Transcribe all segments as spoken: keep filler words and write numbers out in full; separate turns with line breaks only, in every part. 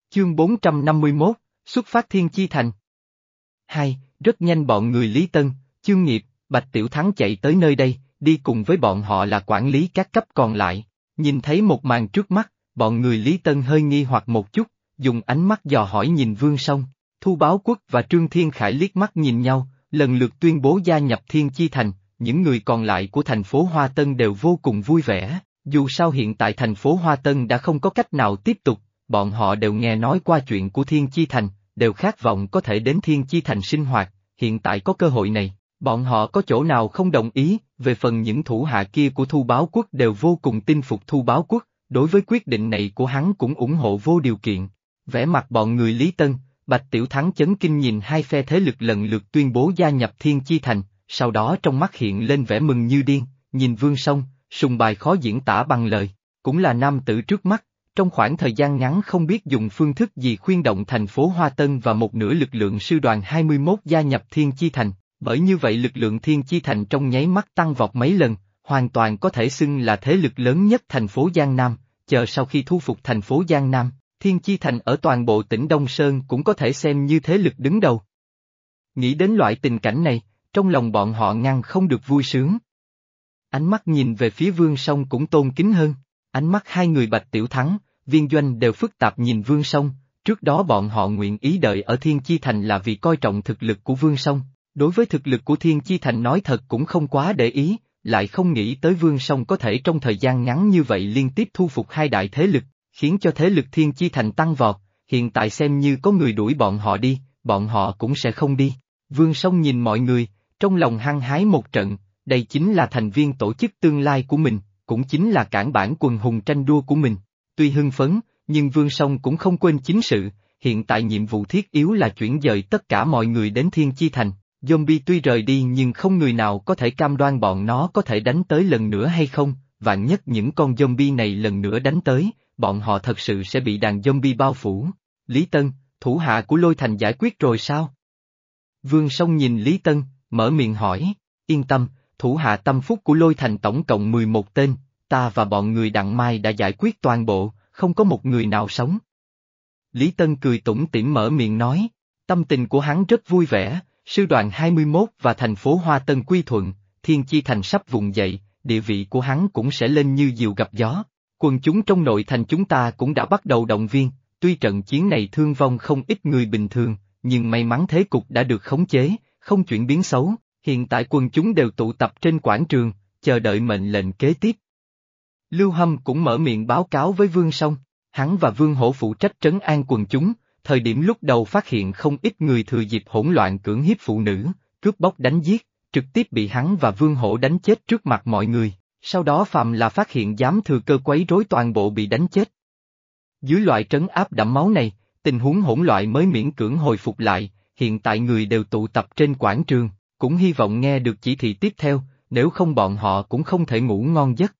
Chương bốn trăm năm mươi mốt, xuất phát Thiên Chi Thành. Hai, rất nhanh bọn người Lý Tân, Chương Nghiệp, Bạch Tiểu Thắng chạy tới nơi đây, đi cùng với bọn họ là quản lý các cấp còn lại. Nhìn thấy một màn trước mắt, bọn người Lý Tân hơi nghi hoặc một chút, dùng ánh mắt dò hỏi nhìn Vương Song. Thu Báo Quốc và Trương Thiên Khải liếc mắt nhìn nhau, lần lượt tuyên bố gia nhập Thiên Chi Thành. Những người còn lại của thành phố Hoa Tân đều vô cùng vui vẻ, dù sao hiện tại thành phố Hoa Tân đã không có cách nào tiếp tục, bọn họ đều nghe nói qua chuyện của Thiên Chi Thành, đều khát vọng có thể đến Thiên Chi Thành sinh hoạt, hiện tại có cơ hội này, bọn họ có chỗ nào không đồng ý. Về phần những thủ hạ kia của Thu Báo Quốc đều vô cùng tin phục Thu Báo Quốc, đối với quyết định này của hắn cũng ủng hộ vô điều kiện. Vẻ mặt bọn người Lý Tân, Bạch Tiểu Thắng chấn kinh nhìn hai phe thế lực lần lượt tuyên bố gia nhập Thiên Chi Thành, sau đó trong mắt hiện lên vẻ mừng như điên, nhìn Vương Song, sùng bài khó diễn tả bằng lời, cũng là nam tử trước mắt, trong khoảng thời gian ngắn không biết dùng phương thức gì khuyên động thành phố Hoa Tân và một nửa lực lượng sư đoàn hai mươi mốt gia nhập Thiên Chi Thành, bởi như vậy lực lượng Thiên Chi Thành trong nháy mắt tăng vọt mấy lần, hoàn toàn có thể xưng là thế lực lớn nhất thành phố Giang Nam, chờ sau khi thu phục thành phố Giang Nam, Thiên Chi Thành ở toàn bộ tỉnh Đông Sơn cũng có thể xem như thế lực đứng đầu. Nghĩ đến loại tình cảnh này, trong lòng bọn họ ngăn không được vui sướng. Ánh mắt nhìn về phía Vương Song cũng tôn kính hơn, ánh mắt hai người Bạch Tiểu Thắng, Viên Doanh đều phức tạp nhìn Vương Song, trước đó bọn họ nguyện ý đợi ở Thiên Chi Thành là vì coi trọng thực lực của Vương Song, đối với thực lực của Thiên Chi Thành nói thật cũng không quá để ý, lại không nghĩ tới Vương Song có thể trong thời gian ngắn như vậy liên tiếp thu phục hai đại thế lực, khiến cho thế lực Thiên Chi Thành tăng vọt, hiện tại xem như có người đuổi bọn họ đi, bọn họ cũng sẽ không đi. Vương Song nhìn mọi người, trong lòng hăng hái một trận, đây chính là thành viên tổ chức tương lai của mình, cũng chính là cản bản quần hùng tranh đua của mình. Tuy hưng phấn, nhưng Vương Song cũng không quên chính sự, hiện tại nhiệm vụ thiết yếu là chuyển dời tất cả mọi người đến Thiên Chi Thành. Zombie tuy rời đi nhưng không người nào có thể cam đoan bọn nó có thể đánh tới lần nữa hay không, vạn nhất những con zombie này lần nữa đánh tới, bọn họ thật sự sẽ bị đàn zombie bao phủ. Lý Tân, thủ hạ của Lôi Thành giải quyết rồi sao? Vương Song nhìn Lý Tân, mở miệng hỏi, yên tâm, thủ hạ tâm phúc của Lôi Thành tổng cộng mười một tên, ta và bọn người Đặng Mai đã giải quyết toàn bộ, không có một người nào sống. Lý Tân cười tủm tỉm mở miệng nói, tâm tình của hắn rất vui vẻ, sư đoàn hai mươi mốt và thành phố Hoa Tân quy thuận, Thiên Chi Thành sắp vùng dậy, địa vị của hắn cũng sẽ lên như diều gặp gió. Quần chúng trong nội thành chúng ta cũng đã bắt đầu động viên, tuy trận chiến này thương vong không ít người bình thường, nhưng may mắn thế cục đã được khống chế, không chuyển biến xấu, hiện tại quần chúng đều tụ tập trên quảng trường, chờ đợi mệnh lệnh kế tiếp. Lưu Hâm cũng mở miệng báo cáo với Vương Song, hắn và Vương Hổ phụ trách trấn an quần chúng, thời điểm lúc đầu phát hiện không ít người thừa dịp hỗn loạn cưỡng hiếp phụ nữ, cướp bóc đánh giết, trực tiếp bị hắn và Vương Hổ đánh chết trước mặt mọi người, sau đó phạm là phát hiện dám thừa cơ quấy rối toàn bộ bị đánh chết. Dưới loại trấn áp đẫm máu này, tình huống hỗn loạn mới miễn cưỡng hồi phục lại, hiện tại người đều tụ tập trên quảng trường, cũng hy vọng nghe được chỉ thị tiếp theo, nếu không bọn họ cũng không thể ngủ ngon giấc.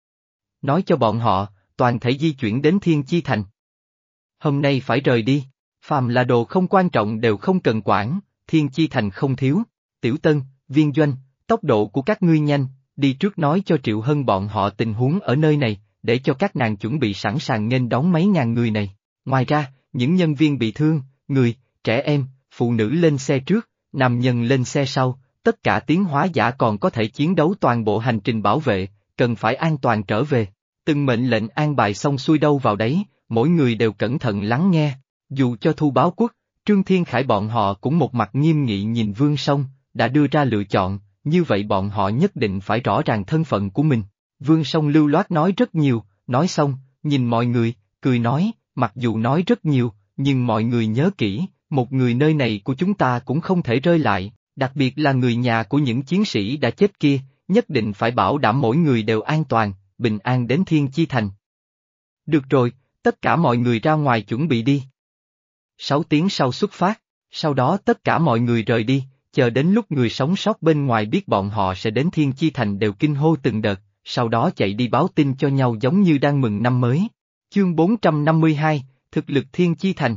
Nói cho bọn họ, toàn thể di chuyển đến Thiên Chi Thành. Hôm nay phải rời đi, phàm là đồ không quan trọng đều không cần quản, Thiên Chi Thành không thiếu. Tiểu Tân, Viên Doanh, tốc độ của các ngươi nhanh, đi trước nói cho Triệu Hân bọn họ tình huống ở nơi này, để cho các nàng chuẩn bị sẵn sàng nghênh đón mấy ngàn người này. Ngoài ra, những nhân viên bị thương, người, trẻ em, phụ nữ lên xe trước, nam nhân lên xe sau, tất cả tiến hóa giả còn có thể chiến đấu toàn bộ hành trình bảo vệ, cần phải an toàn trở về. Từng mệnh lệnh an bài xong xuôi đâu vào đấy, mỗi người đều cẩn thận lắng nghe, dù cho Thu Báo Quốc, Trương Thiên Khải bọn họ cũng một mặt nghiêm nghị nhìn Vương Song, đã đưa ra lựa chọn, như vậy bọn họ nhất định phải rõ ràng thân phận của mình. Vương Song lưu loát nói rất nhiều, nói xong, nhìn mọi người, cười nói, mặc dù nói rất nhiều, nhưng mọi người nhớ kỹ, một người nơi này của chúng ta cũng không thể rơi lại, đặc biệt là người nhà của những chiến sĩ đã chết kia, nhất định phải bảo đảm mỗi người đều an toàn, bình an đến Thiên Chi Thành. Được rồi, tất cả mọi người ra ngoài chuẩn bị đi. Sáu tiếng sau xuất phát, sau đó tất cả mọi người rời đi, chờ đến lúc người sống sót bên ngoài biết bọn họ sẽ đến Thiên Chi Thành đều kinh hô từng đợt, sau đó chạy đi báo tin cho nhau giống như đang mừng năm mới. Chương bốn trăm năm mươi hai, thực lực Thiên Chi Thành.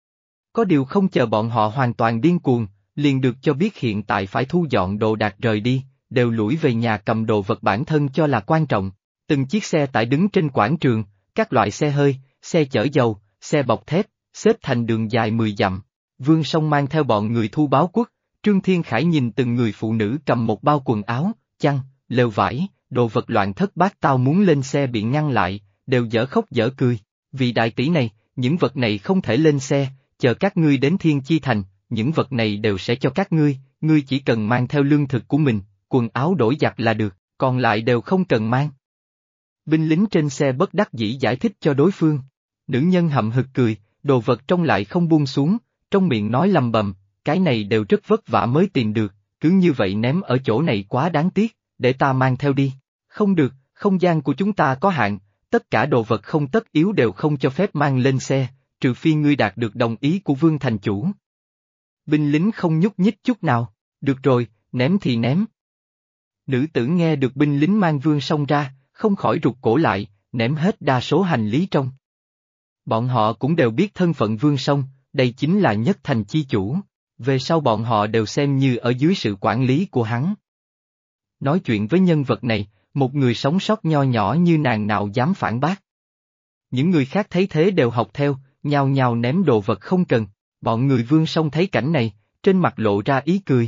Có điều không chờ bọn họ hoàn toàn điên cuồng, liền được cho biết hiện tại phải thu dọn đồ đạc rời đi, đều lủi về nhà cầm đồ vật bản thân cho là quan trọng. Từng chiếc xe tải đứng trên quảng trường, các loại xe hơi, xe chở dầu, xe bọc thép, xếp thành đường dài mười dặm. Vương Song mang theo bọn người Thu Báo Quốc, Trương Thiên Khải nhìn từng người phụ nữ cầm một bao quần áo, chăn, lều vải, đồ vật loạn thất bát tao muốn lên xe bị ngăn lại, đều dở khóc dở cười. Vì đại tỷ này, những vật này không thể lên xe, chờ các ngươi đến Thiên Chi Thành, những vật này đều sẽ cho các ngươi, ngươi chỉ cần mang theo lương thực của mình, quần áo đổi giặt là được, còn lại đều không cần mang. Binh lính trên xe bất đắc dĩ giải thích cho đối phương. Nữ nhân hậm hực cười, đồ vật trong lại không buông xuống, trong miệng nói lầm bầm, cái này đều rất vất vả mới tìm được, cứ như vậy ném ở chỗ này quá đáng tiếc, để ta mang theo đi. Không được, không gian của chúng ta có hạn, tất cả đồ vật không tất yếu đều không cho phép mang lên xe, trừ phi ngươi đạt được đồng ý của Vương thành chủ. Binh lính không nhúc nhích chút nào, được rồi, ném thì ném. Nữ tử nghe được binh lính mang Vương Song ra, không khỏi rụt cổ lại, ném hết đa số hành lý trong. Bọn họ cũng đều biết thân phận Vương Song, đây chính là nhất thành chi chủ, về sau bọn họ đều xem như ở dưới sự quản lý của hắn. Nói chuyện với nhân vật này, một người sống sót nho nhỏ như nàng nào dám phản bác. Những người khác thấy thế đều học theo, nhao nhao ném đồ vật không cần, bọn người Vương Song thấy cảnh này, trên mặt lộ ra ý cười.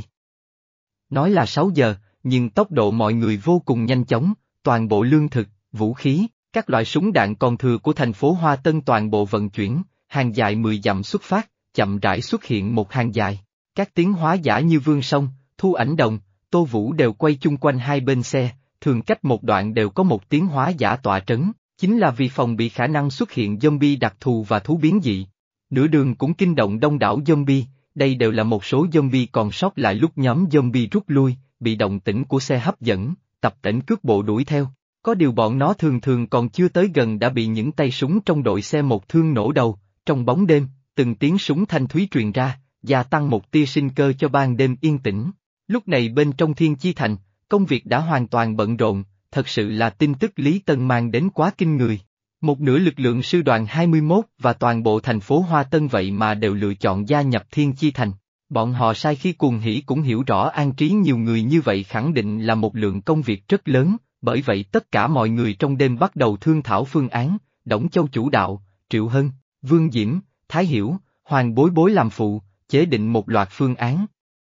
Nói là sáu giờ, nhưng tốc độ mọi người vô cùng nhanh chóng, toàn bộ lương thực, vũ khí, các loại súng đạn còn thừa của thành phố Hoa Tân toàn bộ vận chuyển, hàng dài mười dặm xuất phát, chậm rãi xuất hiện một hàng dài. Các tiến hóa giả như Vương Song, Thu Ảnh Đồng, Tô Vũ đều quay chung quanh hai bên xe, thường cách một đoạn đều có một tiến hóa giả tọa trấn, chính là vì phòng bị khả năng xuất hiện zombie đặc thù và thú biến dị. Nửa đường cũng kinh động đông đảo zombie, đây đều là một số zombie còn sót lại lúc nhóm zombie rút lui, bị động tĩnh của xe hấp dẫn, tập tễnh cướp bộ đuổi theo. Có điều bọn nó thường thường còn chưa tới gần đã bị những tay súng trong đội xe một thương nổ đầu, trong bóng đêm, từng tiếng súng thanh thúy truyền ra, gia tăng một tia sinh cơ cho ban đêm yên tĩnh. Lúc này bên trong Thiên Chi Thành, công việc đã hoàn toàn bận rộn, thật sự là tin tức Lý Tân mang đến quá kinh người. Một nửa lực lượng sư đoàn hai mươi mốt và toàn bộ thành phố Hoa Tân vậy mà đều lựa chọn gia nhập Thiên Chi Thành. Bọn họ sai khi cuồng hỉ cũng hiểu rõ an trí nhiều người như vậy khẳng định là một lượng công việc rất lớn, bởi vậy tất cả mọi người trong đêm bắt đầu thương thảo phương án, Đổng Châu chủ đạo, Triệu Hân, Vương Diễm, Thái Hiểu, Hoàng Bối Bối làm phụ, chế định một loạt phương án.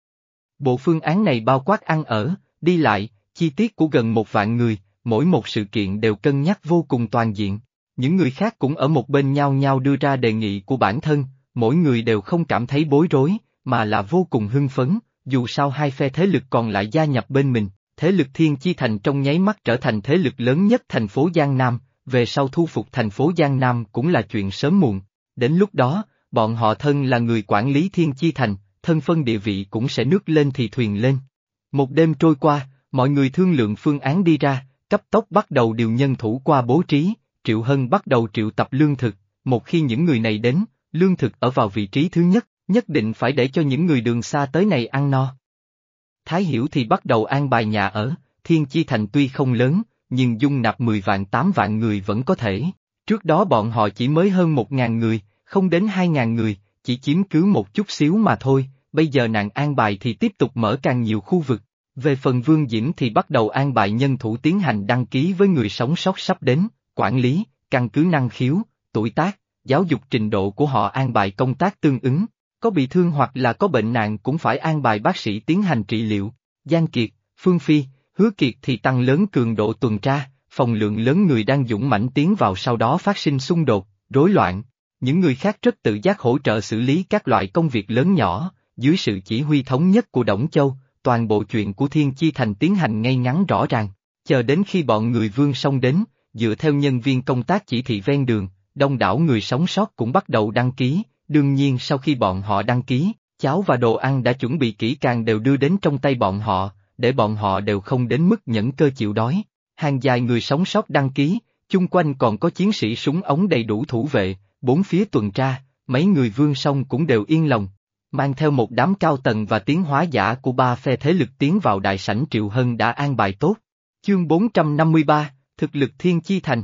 Bộ phương án này bao quát ăn ở, đi lại, chi tiết của gần một vạn người, mỗi một sự kiện đều cân nhắc vô cùng toàn diện. Những người khác cũng ở một bên nhau nhau đưa ra đề nghị của bản thân, mỗi người đều không cảm thấy bối rối, mà là vô cùng hưng phấn, dù sao hai phe thế lực còn lại gia nhập bên mình, thế lực Thiên Chi Thành trong nháy mắt trở thành thế lực lớn nhất thành phố Giang Nam, về sau thu phục thành phố Giang Nam cũng là chuyện sớm muộn, đến lúc đó, bọn họ thân là người quản lý Thiên Chi Thành, thân phân địa vị cũng sẽ nước lên thì thuyền lên. Một đêm trôi qua, mọi người thương lượng phương án đi ra, cấp tốc bắt đầu điều nhân thủ qua bố trí, Triệu Hân bắt đầu triệu tập lương thực, một khi những người này đến, lương thực ở vào vị trí thứ nhất, nhất định phải để cho những người đường xa tới này ăn no. Thái Hiểu thì bắt đầu an bài nhà ở, Thiên Chi Thành tuy không lớn, nhưng dung nạp mười vạn tám vạn người vẫn có thể. Trước đó bọn họ chỉ mới hơn một ngàn người, không đến hai ngàn người, chỉ chiếm cứ một chút xíu mà thôi, bây giờ nàng an bài thì tiếp tục mở càng nhiều khu vực. Về phần Vương Diễm thì bắt đầu an bài nhân thủ tiến hành đăng ký với người sống sót sắp đến, quản lý, căn cứ năng khiếu, tuổi tác, giáo dục trình độ của họ an bài công tác tương ứng. Có bị thương hoặc là có bệnh nạn cũng phải an bài bác sĩ tiến hành trị liệu. Giang Kiệt, Phương Phi, Hứa Kiệt thì tăng lớn cường độ tuần tra, phòng lượng lớn người đang dũng mãnh tiến vào sau đó phát sinh xung đột, rối loạn. Những người khác rất tự giác hỗ trợ xử lý các loại công việc lớn nhỏ, dưới sự chỉ huy thống nhất của Đổng Châu, toàn bộ chuyện của Thiên Chi Thành tiến hành ngay ngắn rõ ràng. Chờ đến khi bọn người Vương Song đến, dựa theo nhân viên công tác chỉ thị ven đường, đông đảo người sống sót cũng bắt đầu đăng ký. Đương nhiên sau khi bọn họ đăng ký, cháo và đồ ăn đã chuẩn bị kỹ càng đều đưa đến trong tay bọn họ, để bọn họ đều không đến mức nhẫn cơ chịu đói. Hàng dài người sống sót đăng ký, chung quanh còn có chiến sĩ súng ống đầy đủ thủ vệ, bốn phía tuần tra, mấy người Vương Song cũng đều yên lòng. Mang theo một đám cao tầng và tiến hóa giả của ba phe thế lực tiến vào đại sảnh Triệu Hân đã an bài tốt. Chương bốn trăm năm mươi ba, Thực lực Thiên Chi Thành.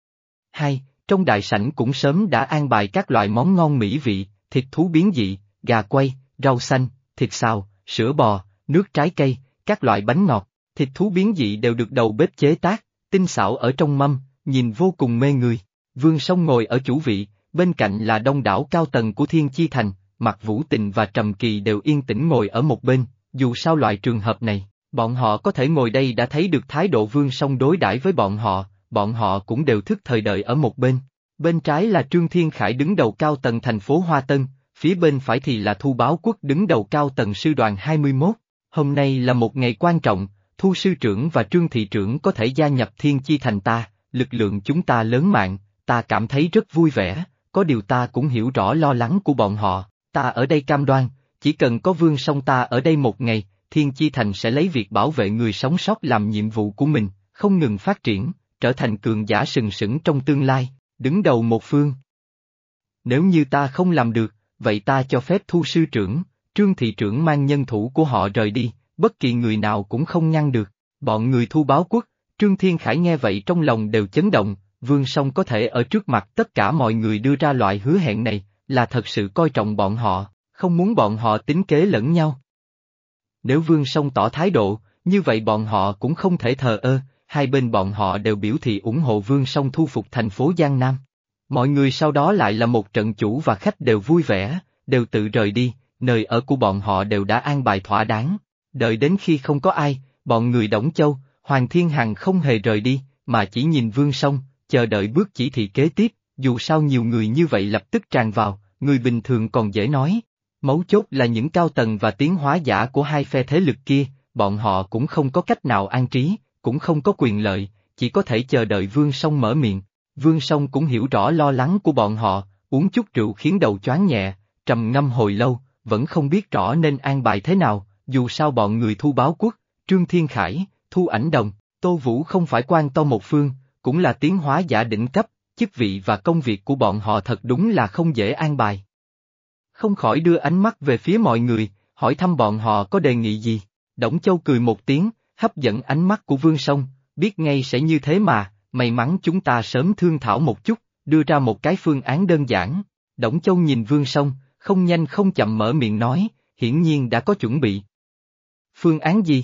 hai. Trong đại sảnh cũng sớm đã an bài các loại món ngon mỹ vị, thịt thú biến dị, gà quay, rau xanh, thịt xào, sữa bò, nước trái cây, các loại bánh ngọt, thịt thú biến dị đều được đầu bếp chế tác, tinh xảo ở trong mâm, nhìn vô cùng mê người. Vương Song ngồi ở chủ vị, bên cạnh là đông đảo cao tầng của Thiên Chi Thành, Mặc Vũ Tình và Trầm Kỳ đều yên tĩnh ngồi ở một bên, dù sao loại trường hợp này, bọn họ có thể ngồi đây đã thấy được thái độ Vương Song đối đãi với bọn họ, bọn họ cũng đều thức thời đợi ở một bên. Bên trái là Trương Thiên Khải đứng đầu cao tầng thành phố Hoa Tân, phía bên phải thì là Thu Báo Quốc đứng đầu cao tầng sư đoàn hai mươi mốt. Hôm nay là một ngày quan trọng, Thu sư trưởng và Trương thị trưởng có thể gia nhập Thiên Chi Thành ta, lực lượng chúng ta lớn mạnh, ta cảm thấy rất vui vẻ, có điều ta cũng hiểu rõ lo lắng của bọn họ, ta ở đây cam đoan, chỉ cần có Vương Song ta ở đây một ngày, Thiên Chi Thành sẽ lấy việc bảo vệ người sống sót làm nhiệm vụ của mình, không ngừng phát triển, trở thành cường giả sừng sững trong tương lai, đứng đầu một phương. Nếu như ta không làm được, vậy ta cho phép Thu sư trưởng, Trương thị trưởng mang nhân thủ của họ rời đi, bất kỳ người nào cũng không ngăn được. Bọn người Thu Báo Quốc, Trương Thiên Khải nghe vậy trong lòng đều chấn động, Vương Song có thể ở trước mặt tất cả mọi người đưa ra loại hứa hẹn này, là thật sự coi trọng bọn họ, không muốn bọn họ tính kế lẫn nhau. Nếu Vương Song tỏ thái độ, như vậy bọn họ cũng không thể thờ ơ, hai bên bọn họ đều biểu thị ủng hộ Vương Song thu phục thành phố Giang Nam. Mọi người sau đó lại là một trận chủ và khách đều vui vẻ, đều tự rời đi, nơi ở của bọn họ đều đã an bài thỏa đáng. Đợi đến khi không có ai, bọn người Đổng Châu, Hoàng Thiên Hằng không hề rời đi, mà chỉ nhìn Vương Song, chờ đợi bước chỉ thị kế tiếp, dù sao nhiều người như vậy lập tức tràn vào, người bình thường còn dễ nói. Mấu chốt là những cao tầng và tiến hóa giả của hai phe thế lực kia, bọn họ cũng không có cách nào an trí, cũng không có quyền lợi, chỉ có thể chờ đợi Vương Song mở miệng. Vương Song cũng hiểu rõ lo lắng của bọn họ, uống chút rượu khiến đầu choáng nhẹ, trầm ngâm hồi lâu, vẫn không biết rõ nên an bài thế nào, dù sao bọn người Thu Báo Quốc, Trương Thiên Khải, Thu Ảnh Đồng, Tô Vũ không phải quan to một phương, cũng là tiến hóa giả đỉnh cấp, chức vị và công việc của bọn họ thật đúng là không dễ an bài. Không khỏi đưa ánh mắt về phía mọi người, hỏi thăm bọn họ có đề nghị gì. Đổng Châu cười một tiếng, hấp dẫn ánh mắt của Vương Song, biết ngay sẽ như thế mà, may mắn chúng ta sớm thương thảo một chút, đưa ra một cái phương án đơn giản. Đổng Châu nhìn Vương Song, không nhanh không chậm mở miệng nói, hiển nhiên đã có chuẩn bị. Phương án gì?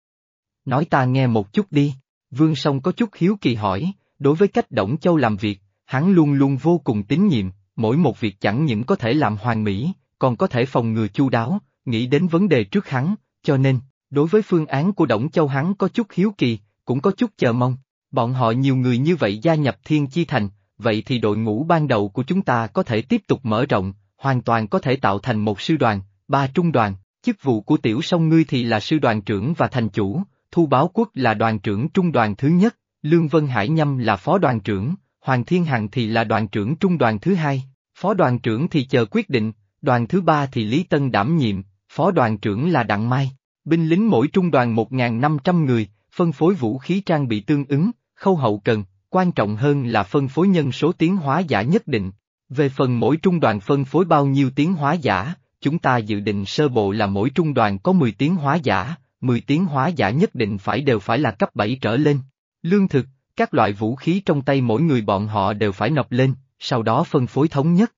Nói ta nghe một chút đi. Vương Song có chút hiếu kỳ hỏi, đối với cách Đổng Châu làm việc, hắn luôn luôn vô cùng tín nhiệm, mỗi một việc chẳng những có thể làm hoàn mỹ, còn có thể phòng ngừa chu đáo, nghĩ đến vấn đề trước hắn, cho nên, đối với phương án của Đổng Châu hắn có chút hiếu kỳ, cũng có chút chờ mong. Bọn họ nhiều người như vậy gia nhập Thiên Chi Thành, vậy thì đội ngũ ban đầu của chúng ta có thể tiếp tục mở rộng, hoàn toàn có thể tạo thành một sư đoàn, ba trung đoàn, chức vụ của Tiểu Song ngươi thì là sư đoàn trưởng và thành chủ, Thu Báo Quốc là đoàn trưởng trung đoàn thứ nhất, Lương Vân Hải Nhâm là phó đoàn trưởng, Hoàng Thiên Hằng thì là đoàn trưởng trung đoàn thứ hai, phó đoàn trưởng thì chờ quyết định, đoàn thứ ba thì Lý Tân đảm nhiệm, phó đoàn trưởng là Đặng Mai, binh lính mỗi trung đoàn một nghìn năm trăm người, phân phối vũ khí trang bị tương ứng, khâu hậu cần, quan trọng hơn là phân phối nhân số tiến hóa giả nhất định. Về phần mỗi trung đoàn phân phối bao nhiêu tiến hóa giả, chúng ta dự định sơ bộ là mỗi trung đoàn có mười tiến hóa giả, mười tiến hóa giả nhất định phải đều phải là cấp bảy trở lên. Lương thực, các loại vũ khí trong tay mỗi người bọn họ đều phải nộp lên, sau đó phân phối thống nhất.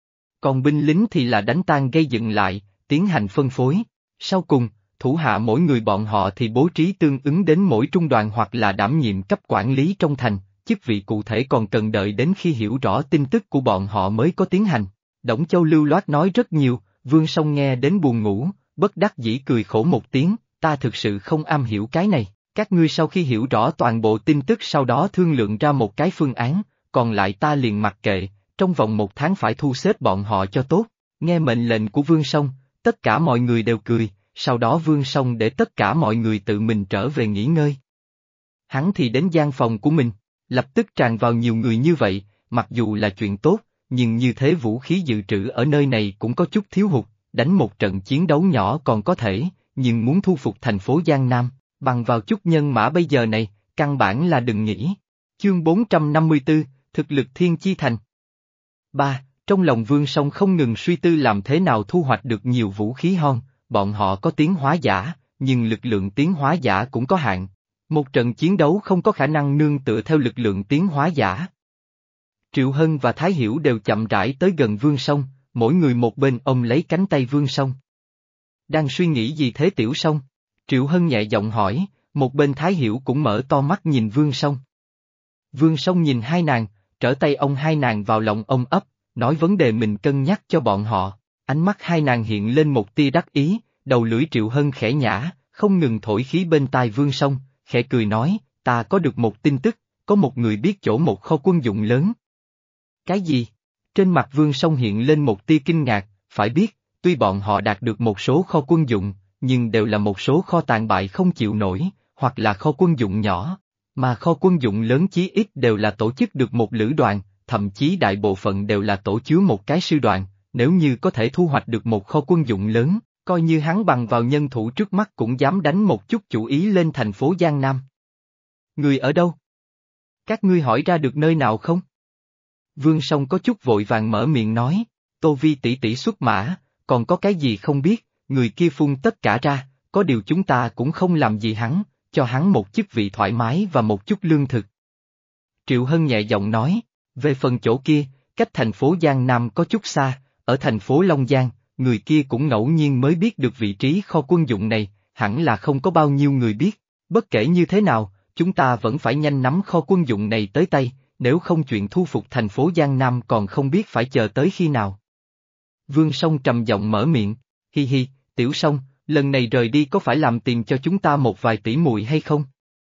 Còn binh lính thì là đánh tan gây dựng lại, tiến hành phân phối. Sau cùng, thủ hạ mỗi người bọn họ thì bố trí tương ứng đến mỗi trung đoàn hoặc là đảm nhiệm cấp quản lý trong thành, chức vị cụ thể còn cần đợi đến khi hiểu rõ tin tức của bọn họ mới có tiến hành. Đổng Châu lưu loát nói rất nhiều, Vương Song nghe đến buồn ngủ, bất đắc dĩ cười khổ một tiếng, ta thực sự không am hiểu cái này, các ngươi sau khi hiểu rõ toàn bộ tin tức sau đó thương lượng ra một cái phương án, còn lại ta liền mặc kệ, trong vòng một tháng phải thu xếp bọn họ cho tốt. Nghe mệnh lệnh của Vương Song, tất cả mọi người đều cười, sau đó Vương Song để tất cả mọi người tự mình trở về nghỉ ngơi. Hắn thì đến gian phòng của mình, lập tức tràn vào nhiều người như vậy, mặc dù là chuyện tốt, nhưng như thế vũ khí dự trữ ở nơi này cũng có chút thiếu hụt, đánh một trận chiến đấu nhỏ còn có thể, nhưng muốn thu phục thành phố Giang Nam, bằng vào chút nhân mã bây giờ này, căn bản là đừng nghĩ. Chương bốn trăm năm mươi tư, thực lực Thiên Chi Thành. ba. Trong lòng Vương Song không ngừng suy tư làm thế nào thu hoạch được nhiều vũ khí hon, bọn họ có tiến hóa giả, nhưng lực lượng tiến hóa giả cũng có hạn. Một trận chiến đấu không có khả năng nương tựa theo lực lượng tiến hóa giả. Triệu Hân và Thái Hiểu đều chậm rãi tới gần Vương Song, mỗi người một bên ôm lấy cánh tay Vương Song. Đang suy nghĩ gì thế Tiểu Song? Triệu Hân nhẹ giọng hỏi, một bên Thái Hiểu cũng mở to mắt nhìn Vương Song. Vương Song nhìn hai nàng, trở tay ông hai nàng vào lòng ông ấp, nói vấn đề mình cân nhắc cho bọn họ. Ánh mắt hai nàng hiện lên một tia đắc ý, đầu lưỡi Triệu Hân khẽ nhả, không ngừng thổi khí bên tai Vương Song, khẽ cười nói, ta có được một tin tức, có một người biết chỗ một kho quân dụng lớn. Cái gì? Trên mặt Vương Song hiện lên một tia kinh ngạc, phải biết, tuy bọn họ đạt được một số kho quân dụng, nhưng đều là một số kho tàn bại không chịu nổi, hoặc là kho quân dụng nhỏ, mà kho quân dụng lớn chí ít đều là tổ chức được một lữ đoàn, thậm chí đại bộ phận đều là tổ chứa một cái sư đoàn, nếu như có thể thu hoạch được một kho quân dụng lớn, coi như hắn bằng vào nhân thủ trước mắt cũng dám đánh một chút chủ ý lên thành phố Giang Nam. Người ở đâu? Các ngươi hỏi ra được nơi nào không? Vương Song có chút vội vàng mở miệng nói, Tô Vi tỷ tỷ xuất mã, còn có cái gì không biết, người kia phun tất cả ra, có điều chúng ta cũng không làm gì hắn, cho hắn một chức vị thoải mái và một chút lương thực. Triệu Hân nhẹ giọng nói, về phần chỗ kia, cách thành phố Giang Nam có chút xa, ở thành phố Long Giang, người kia cũng ngẫu nhiên mới biết được vị trí kho quân dụng này, hẳn là không có bao nhiêu người biết, bất kể như thế nào, chúng ta vẫn phải nhanh nắm kho quân dụng này tới tay, nếu không chuyện thu phục thành phố Giang Nam còn không biết phải chờ tới khi nào. Vương Song trầm giọng mở miệng, hi hi, Tiểu Song, lần này rời đi có phải làm tiền cho chúng ta một vài tỷ muội hay không?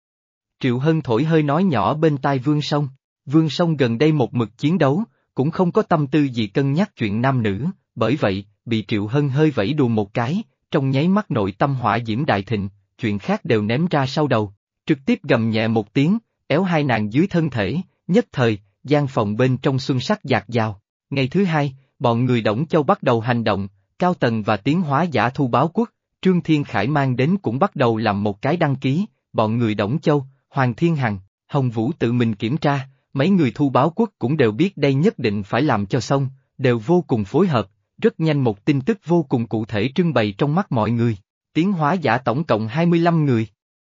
Triệu Hân thổi hơi nói nhỏ bên tai Vương Song, Vương Song gần đây một mực chiến đấu, cũng không có tâm tư gì cân nhắc chuyện nam nữ, bởi vậy, bị Triệu Hân hơi vẫy đùa một cái, trong nháy mắt nội tâm hỏa diễm đại thịnh, chuyện khác đều ném ra sau đầu, trực tiếp gầm nhẹ một tiếng, éo hai nàng dưới thân thể, nhất thời, gian phòng bên trong xuân sắc dạt dào. Ngày thứ hai, bọn người Đổng Châu bắt đầu hành động, Cao Tần và Tiến Hóa Giả Thu Báo Quốc, Trương Thiên Khải mang đến cũng bắt đầu làm một cái đăng ký, bọn người Đổng Châu, Hoàng Thiên Hằng, Hồng Vũ tự mình kiểm tra, mấy người Thu Báo Quốc cũng đều biết đây nhất định phải làm cho xong, đều vô cùng phối hợp, rất nhanh một tin tức vô cùng cụ thể trưng bày trong mắt mọi người. Tiến Hóa Giả tổng cộng hai mươi lăm người.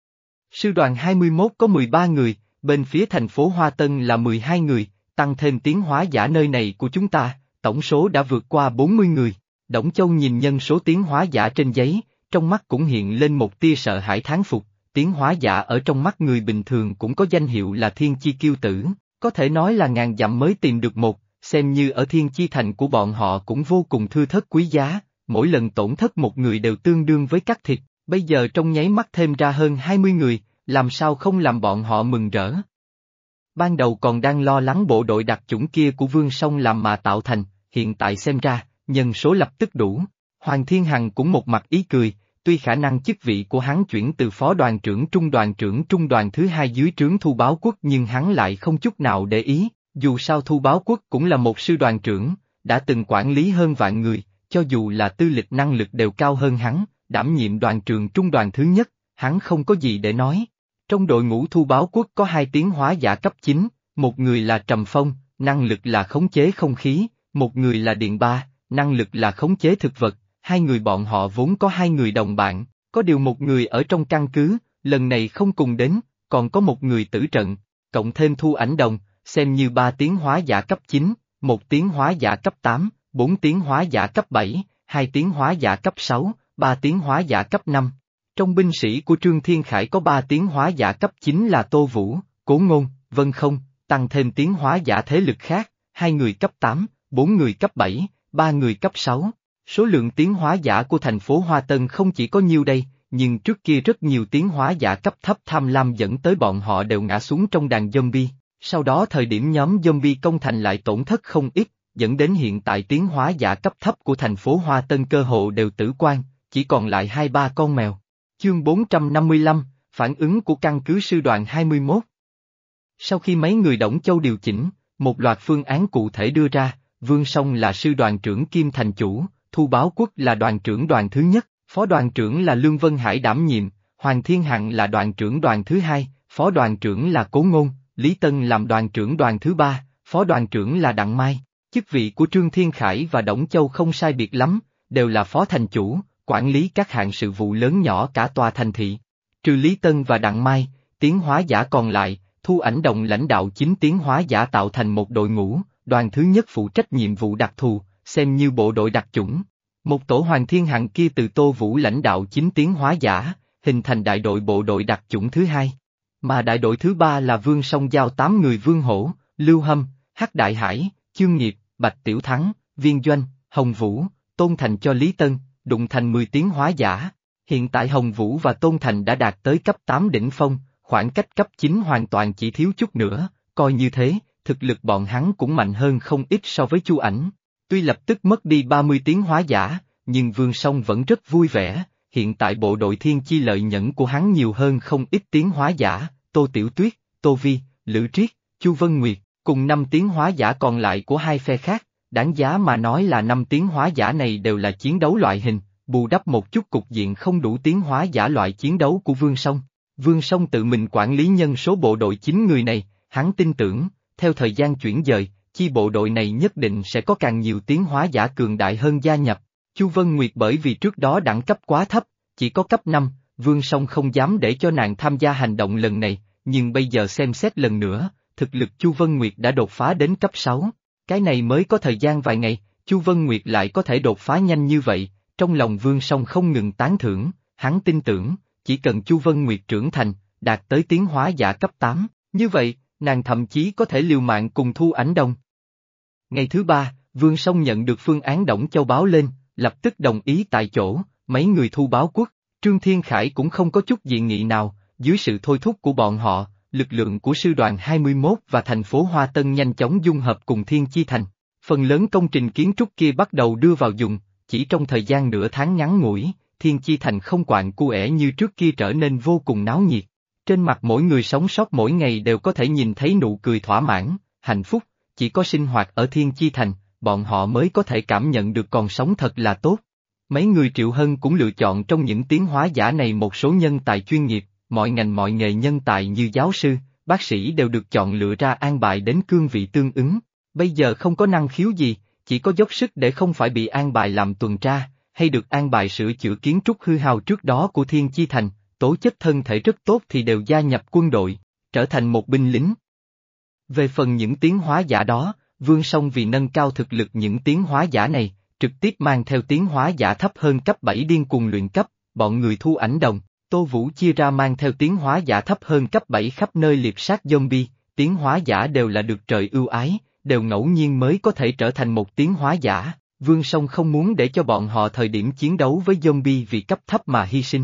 Sư đoàn hai mươi mốt có mười ba người, bên phía thành phố Hoa Tân là mười hai người, tăng thêm Tiến Hóa Giả nơi này của chúng ta, tổng số đã vượt qua bốn mươi người. Đổng Châu nhìn nhân số Tiến Hóa Giả trên giấy, trong mắt cũng hiện lên một tia sợ hãi thán phục, Tiến Hóa Giả ở trong mắt người bình thường cũng có danh hiệu là Thiên Chi Kiêu Tử, có thể nói là ngàn dặm mới tìm được một, xem như ở Thiên Chi Thành của bọn họ cũng vô cùng thưa thớt quý giá, mỗi lần tổn thất một người đều tương đương với cắt thịt, bây giờ trong nháy mắt thêm ra hơn hai mươi người, làm sao không làm bọn họ mừng rỡ. Ban đầu còn đang lo lắng bộ đội đặc chủng kia của Vương Song làm mà tạo thành, hiện tại xem ra, nhân số lập tức đủ. Hoàng Thiên Hằng cũng một mặt ý cười, tuy khả năng chức vị của hắn chuyển từ phó đoàn trưởng trung đoàn trưởng trung đoàn thứ hai dưới trướng Thu Báo Quốc nhưng hắn lại không chút nào để ý, dù sao Thu Báo Quốc cũng là một sư đoàn trưởng, đã từng quản lý hơn vạn người, cho dù là tư lịch năng lực đều cao hơn hắn, đảm nhiệm đoàn trường trung đoàn thứ nhất, hắn không có gì để nói. Trong đội ngũ Thu Báo Quốc có hai Tiến Hóa Giả cấp chín, một người là Trầm Phong, năng lực là khống chế không khí, một người là Điện Ba, năng lực là khống chế thực vật, hai người bọn họ vốn có hai người đồng bạn, có điều một người ở trong căn cứ, lần này không cùng đến, còn có một người tử trận, cộng thêm Thu Ảnh Đồng, xem như ba Tiến Hóa Giả cấp chín, một Tiến Hóa Giả cấp tám, bốn Tiến Hóa Giả cấp bảy, hai Tiến Hóa Giả cấp sáu, ba Tiến Hóa Giả cấp năm. Trong binh sĩ của Trương Thiên Khải có ba Tiến Hóa Giả cấp chín là Tô Vũ, Cố Ngôn, Vân Không, tăng thêm Tiến Hóa Giả thế lực khác, hai người cấp tám, bốn người cấp bảy, ba người cấp sáu. Số lượng Tiến Hóa Giả của thành phố Hoa Tân không chỉ có nhiêu đây, nhưng trước kia rất nhiều Tiến Hóa Giả cấp thấp tham lam dẫn tới bọn họ đều ngã xuống trong đàn zombie, sau đó thời điểm nhóm zombie công thành lại tổn thất không ít, dẫn đến hiện tại Tiến Hóa Giả cấp thấp của thành phố Hoa Tân cơ hồ đều tử quan, chỉ còn lại hai ba con mèo. Chương bốn trăm năm mươi lăm, phản ứng của căn cứ sư đoàn hai mươi mốt. Sau khi mấy người Đổng Châu điều chỉnh, một loạt phương án cụ thể đưa ra, Vương Song là sư đoàn trưởng kiêm thành chủ, Thu Báo Quốc là đoàn trưởng đoàn thứ nhất, phó đoàn trưởng là Lương Vân Hải đảm nhiệm, Hoàng Thiên Hằng là đoàn trưởng đoàn thứ hai, phó đoàn trưởng là Cố Ngôn, Lý Tân làm đoàn trưởng đoàn thứ ba, phó đoàn trưởng là Đặng Mai. Chức vị của Trương Thiên Khải và Đổng Châu không sai biệt lắm, đều là phó thành chủ, quản lý các hạng sự vụ lớn nhỏ cả tòa thành thị. Trừ Lý Tân và Đặng Mai, Tiến Hóa Giả còn lại, Thu Ảnh Đồng lãnh đạo chính Tiến Hóa Giả tạo thành một đội ngũ, đoàn thứ nhất phụ trách nhiệm vụ đặc thù, xem như bộ đội đặc chủng. Một tổ Hoàng Thiên Hằng kia từ Tô Vũ lãnh đạo chính Tiến Hóa Giả, hình thành đại đội bộ đội đặc chủng thứ hai. Mà đại đội thứ ba là Vương Song giao tám người Vương Hổ, Lưu Hâm, Hắc Đại Hải, Chương Nghiệp, Bạch Tiểu Thắng, Viên Doanh, Hồng Vũ, Tôn Thành cho Lý Tân, đụng thành mười tiến hóa giả. Hiện tại Hồng Vũ và Tôn Thành đã đạt tới cấp tám đỉnh phong, khoảng cách cấp chín hoàn toàn chỉ thiếu chút nữa, coi như thế, thực lực bọn hắn cũng mạnh hơn không ít so với Chu Ảnh. Tuy lập tức mất đi ba mươi tiến hóa giả, nhưng Vương Song vẫn rất vui vẻ, hiện tại bộ đội thiên chi lợi nhẫn của hắn nhiều hơn không ít tiến hóa giả, Tô Tiểu Tuyết, Tô Vi, Lữ Triết, Chu Vân Nguyệt, cùng năm tiến hóa giả còn lại của hai phe khác, đáng giá mà nói là năm tiến hóa giả này đều là chiến đấu loại hình, bù đắp một chút cục diện không đủ tiến hóa giả loại chiến đấu của Vương Song. Vương Song tự mình quản lý nhân số bộ đội chín người này, hắn tin tưởng, theo thời gian chuyển dời, chi bộ đội này nhất định sẽ có càng nhiều tiến hóa giả cường đại hơn gia nhập. Chu Vân Nguyệt bởi vì trước đó đẳng cấp quá thấp, chỉ có cấp năm, Vương Song không dám để cho nàng tham gia hành động lần này, nhưng bây giờ xem xét lần nữa, thực lực Chu Vân Nguyệt đã đột phá đến cấp sáu. Cái này mới có thời gian vài ngày, Chu Vân Nguyệt lại có thể đột phá nhanh như vậy, trong lòng Vương Song không ngừng tán thưởng, hắn tin tưởng, chỉ cần Chu Vân Nguyệt trưởng thành, đạt tới tiến hóa giả cấp tám, như vậy, nàng thậm chí có thể liều mạng cùng Thu Ảnh Đồng. Ngày thứ ba, Vương Song nhận được phương án Đổng Châu báo lên, lập tức đồng ý tại chỗ, mấy người Thu Báo Quốc, Trương Thiên Khải cũng không có chút dị nghị nào, dưới sự thôi thúc của bọn họ, lực lượng của sư đoàn hai mươi mốt và thành phố Hoa Tân nhanh chóng dung hợp cùng Thiên Chi Thành. Phần lớn công trình kiến trúc kia bắt đầu đưa vào dùng, chỉ trong thời gian nửa tháng ngắn ngủi, Thiên Chi Thành không quạnh cu ẻ như trước kia trở nên vô cùng náo nhiệt. Trên mặt mỗi người sống sót mỗi ngày đều có thể nhìn thấy nụ cười thỏa mãn, hạnh phúc, chỉ có sinh hoạt ở Thiên Chi Thành, bọn họ mới có thể cảm nhận được còn sống thật là tốt. Mấy người Triệu Hân cũng lựa chọn trong những tiến hóa giả này một số nhân tài chuyên nghiệp, mọi ngành mọi nghề nhân tài như giáo sư, bác sĩ đều được chọn lựa ra an bài đến cương vị tương ứng. Bây giờ không có năng khiếu gì, chỉ có dốc sức để không phải bị an bài làm tuần tra, hay được an bài sửa chữa kiến trúc hư hao trước đó của Thiên Chi Thành, tố chất thân thể rất tốt thì đều gia nhập quân đội, trở thành một binh lính. Về phần những tiến hóa giả đó, Vương Song vì nâng cao thực lực những tiến hóa giả này, trực tiếp mang theo tiến hóa giả thấp hơn cấp bảy điên cuồng luyện cấp, bọn người Thu Ảnh Đồng, Tô Vũ chia ra mang theo tiến hóa giả thấp hơn cấp bảy khắp nơi liệp sát zombie, tiến hóa giả đều là được trời ưu ái, đều ngẫu nhiên mới có thể trở thành một tiến hóa giả, Vương Song không muốn để cho bọn họ thời điểm chiến đấu với zombie vì cấp thấp mà hy sinh.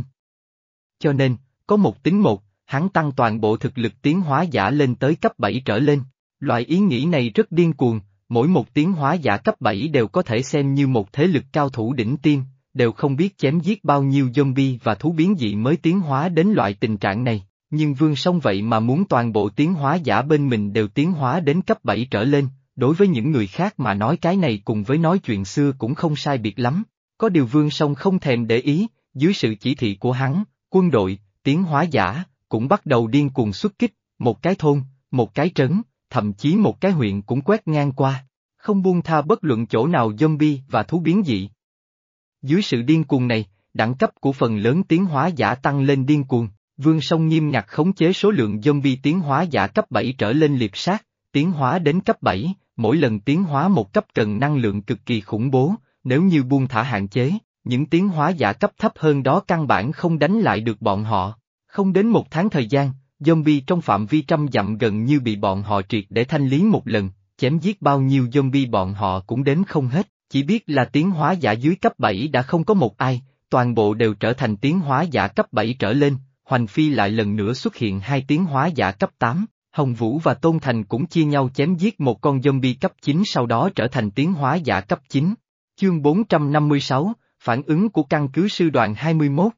Cho nên, có một tính một, hắn tăng toàn bộ thực lực tiến hóa giả lên tới cấp bảy trở lên. Loại ý nghĩ này rất điên cuồng, mỗi một tiến hóa giả cấp bảy đều có thể xem như một thế lực cao thủ đỉnh tiên, đều không biết chém giết bao nhiêu zombie và thú biến dị mới tiến hóa đến loại tình trạng này, nhưng Vương Song vậy mà muốn toàn bộ tiến hóa giả bên mình đều tiến hóa đến cấp bảy trở lên, đối với những người khác mà nói cái này cùng với nói chuyện xưa cũng không sai biệt lắm, có điều Vương Song không thèm để ý, dưới sự chỉ thị của hắn, quân đội, tiến hóa giả, cũng bắt đầu điên cuồng xuất kích, một cái thôn, một cái trấn, thậm chí một cái huyện cũng quét ngang qua, không buông tha bất luận chỗ nào zombie và thú biến dị. Dưới sự điên cuồng này, đẳng cấp của phần lớn tiến hóa giả tăng lên điên cuồng, Vương Song nghiêm ngặt khống chế số lượng zombie tiến hóa giả cấp bảy trở lên liệp sát, tiến hóa đến cấp bảy, mỗi lần tiến hóa một cấp cần năng lượng cực kỳ khủng bố, nếu như buông thả hạn chế, những tiến hóa giả cấp thấp hơn đó căn bản không đánh lại được bọn họ. Không đến một tháng thời gian, zombie trong phạm vi trăm dặm gần như bị bọn họ triệt để thanh lý một lần, chém giết bao nhiêu zombie bọn họ cũng đếm không hết, chỉ biết là tiến hóa giả dưới cấp bảy đã không có một ai, toàn bộ đều trở thành tiến hóa giả cấp bảy trở lên, Hoành Phi lại lần nữa xuất hiện hai tiến hóa giả cấp tám, Hồng Vũ và Tôn Thành cũng chia nhau chém giết một con zombie cấp chín sau đó trở thành tiến hóa giả cấp chín. Chương bốn trăm năm mươi sáu, phản ứng của căn cứ sư đoàn hai mươi mốt.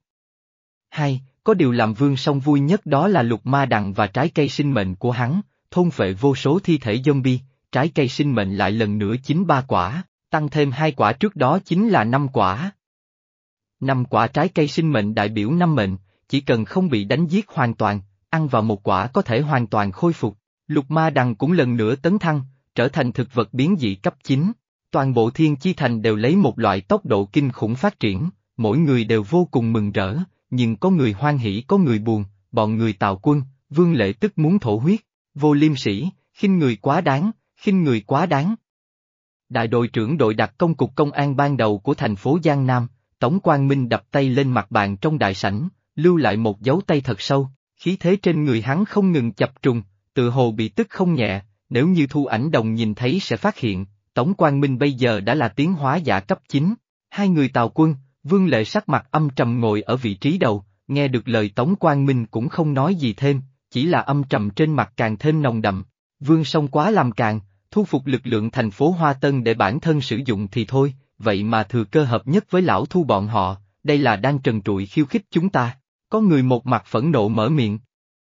hai. Có điều làm Vương Song vui nhất đó là lục ma đằng và trái cây sinh mệnh của hắn, thôn phệ vô số thi thể zombie, trái cây sinh mệnh lại lần nữa chín ba quả, tăng thêm hai quả trước đó chính là năm quả. Năm quả trái cây sinh mệnh đại biểu năm mệnh, chỉ cần không bị đánh giết hoàn toàn, ăn vào một quả có thể hoàn toàn khôi phục. Lục ma đằng cũng lần nữa tấn thăng, trở thành thực vật biến dị cấp chín. Toàn bộ Thiên Chi Thành đều lấy một loại tốc độ kinh khủng phát triển, mỗi người đều vô cùng mừng rỡ, nhưng có người hoan hỉ có người buồn, bọn người Tào Quân, Vương Lệ tức muốn thổ huyết, Vô Liêm Sĩ, khinh người quá đáng, khinh người quá đáng. Đại đội trưởng đội đặc công cục công an ban đầu của thành phố Giang Nam, Tống Quang Minh đập tay lên mặt bàn trong đại sảnh, lưu lại một dấu tay thật sâu, khí thế trên người hắn không ngừng chập trùng, tự hồ bị tức không nhẹ, nếu như Thu Ảnh Đồng nhìn thấy sẽ phát hiện, Tống Quang Minh bây giờ đã là tiến hóa giả cấp chín. Hai người Tào Quân, Vương Lệ sắc mặt âm trầm ngồi ở vị trí đầu, nghe được lời Tống Quang Minh cũng không nói gì thêm, chỉ là âm trầm trên mặt càng thêm nồng đậm. Vương Song quá làm càng, thu phục lực lượng thành phố Hoa Tân để bản thân sử dụng thì thôi, vậy mà thừa cơ hợp nhất với lão Thu bọn họ, đây là đang trần trụi khiêu khích chúng ta. Có người một mặt phẫn nộ mở miệng.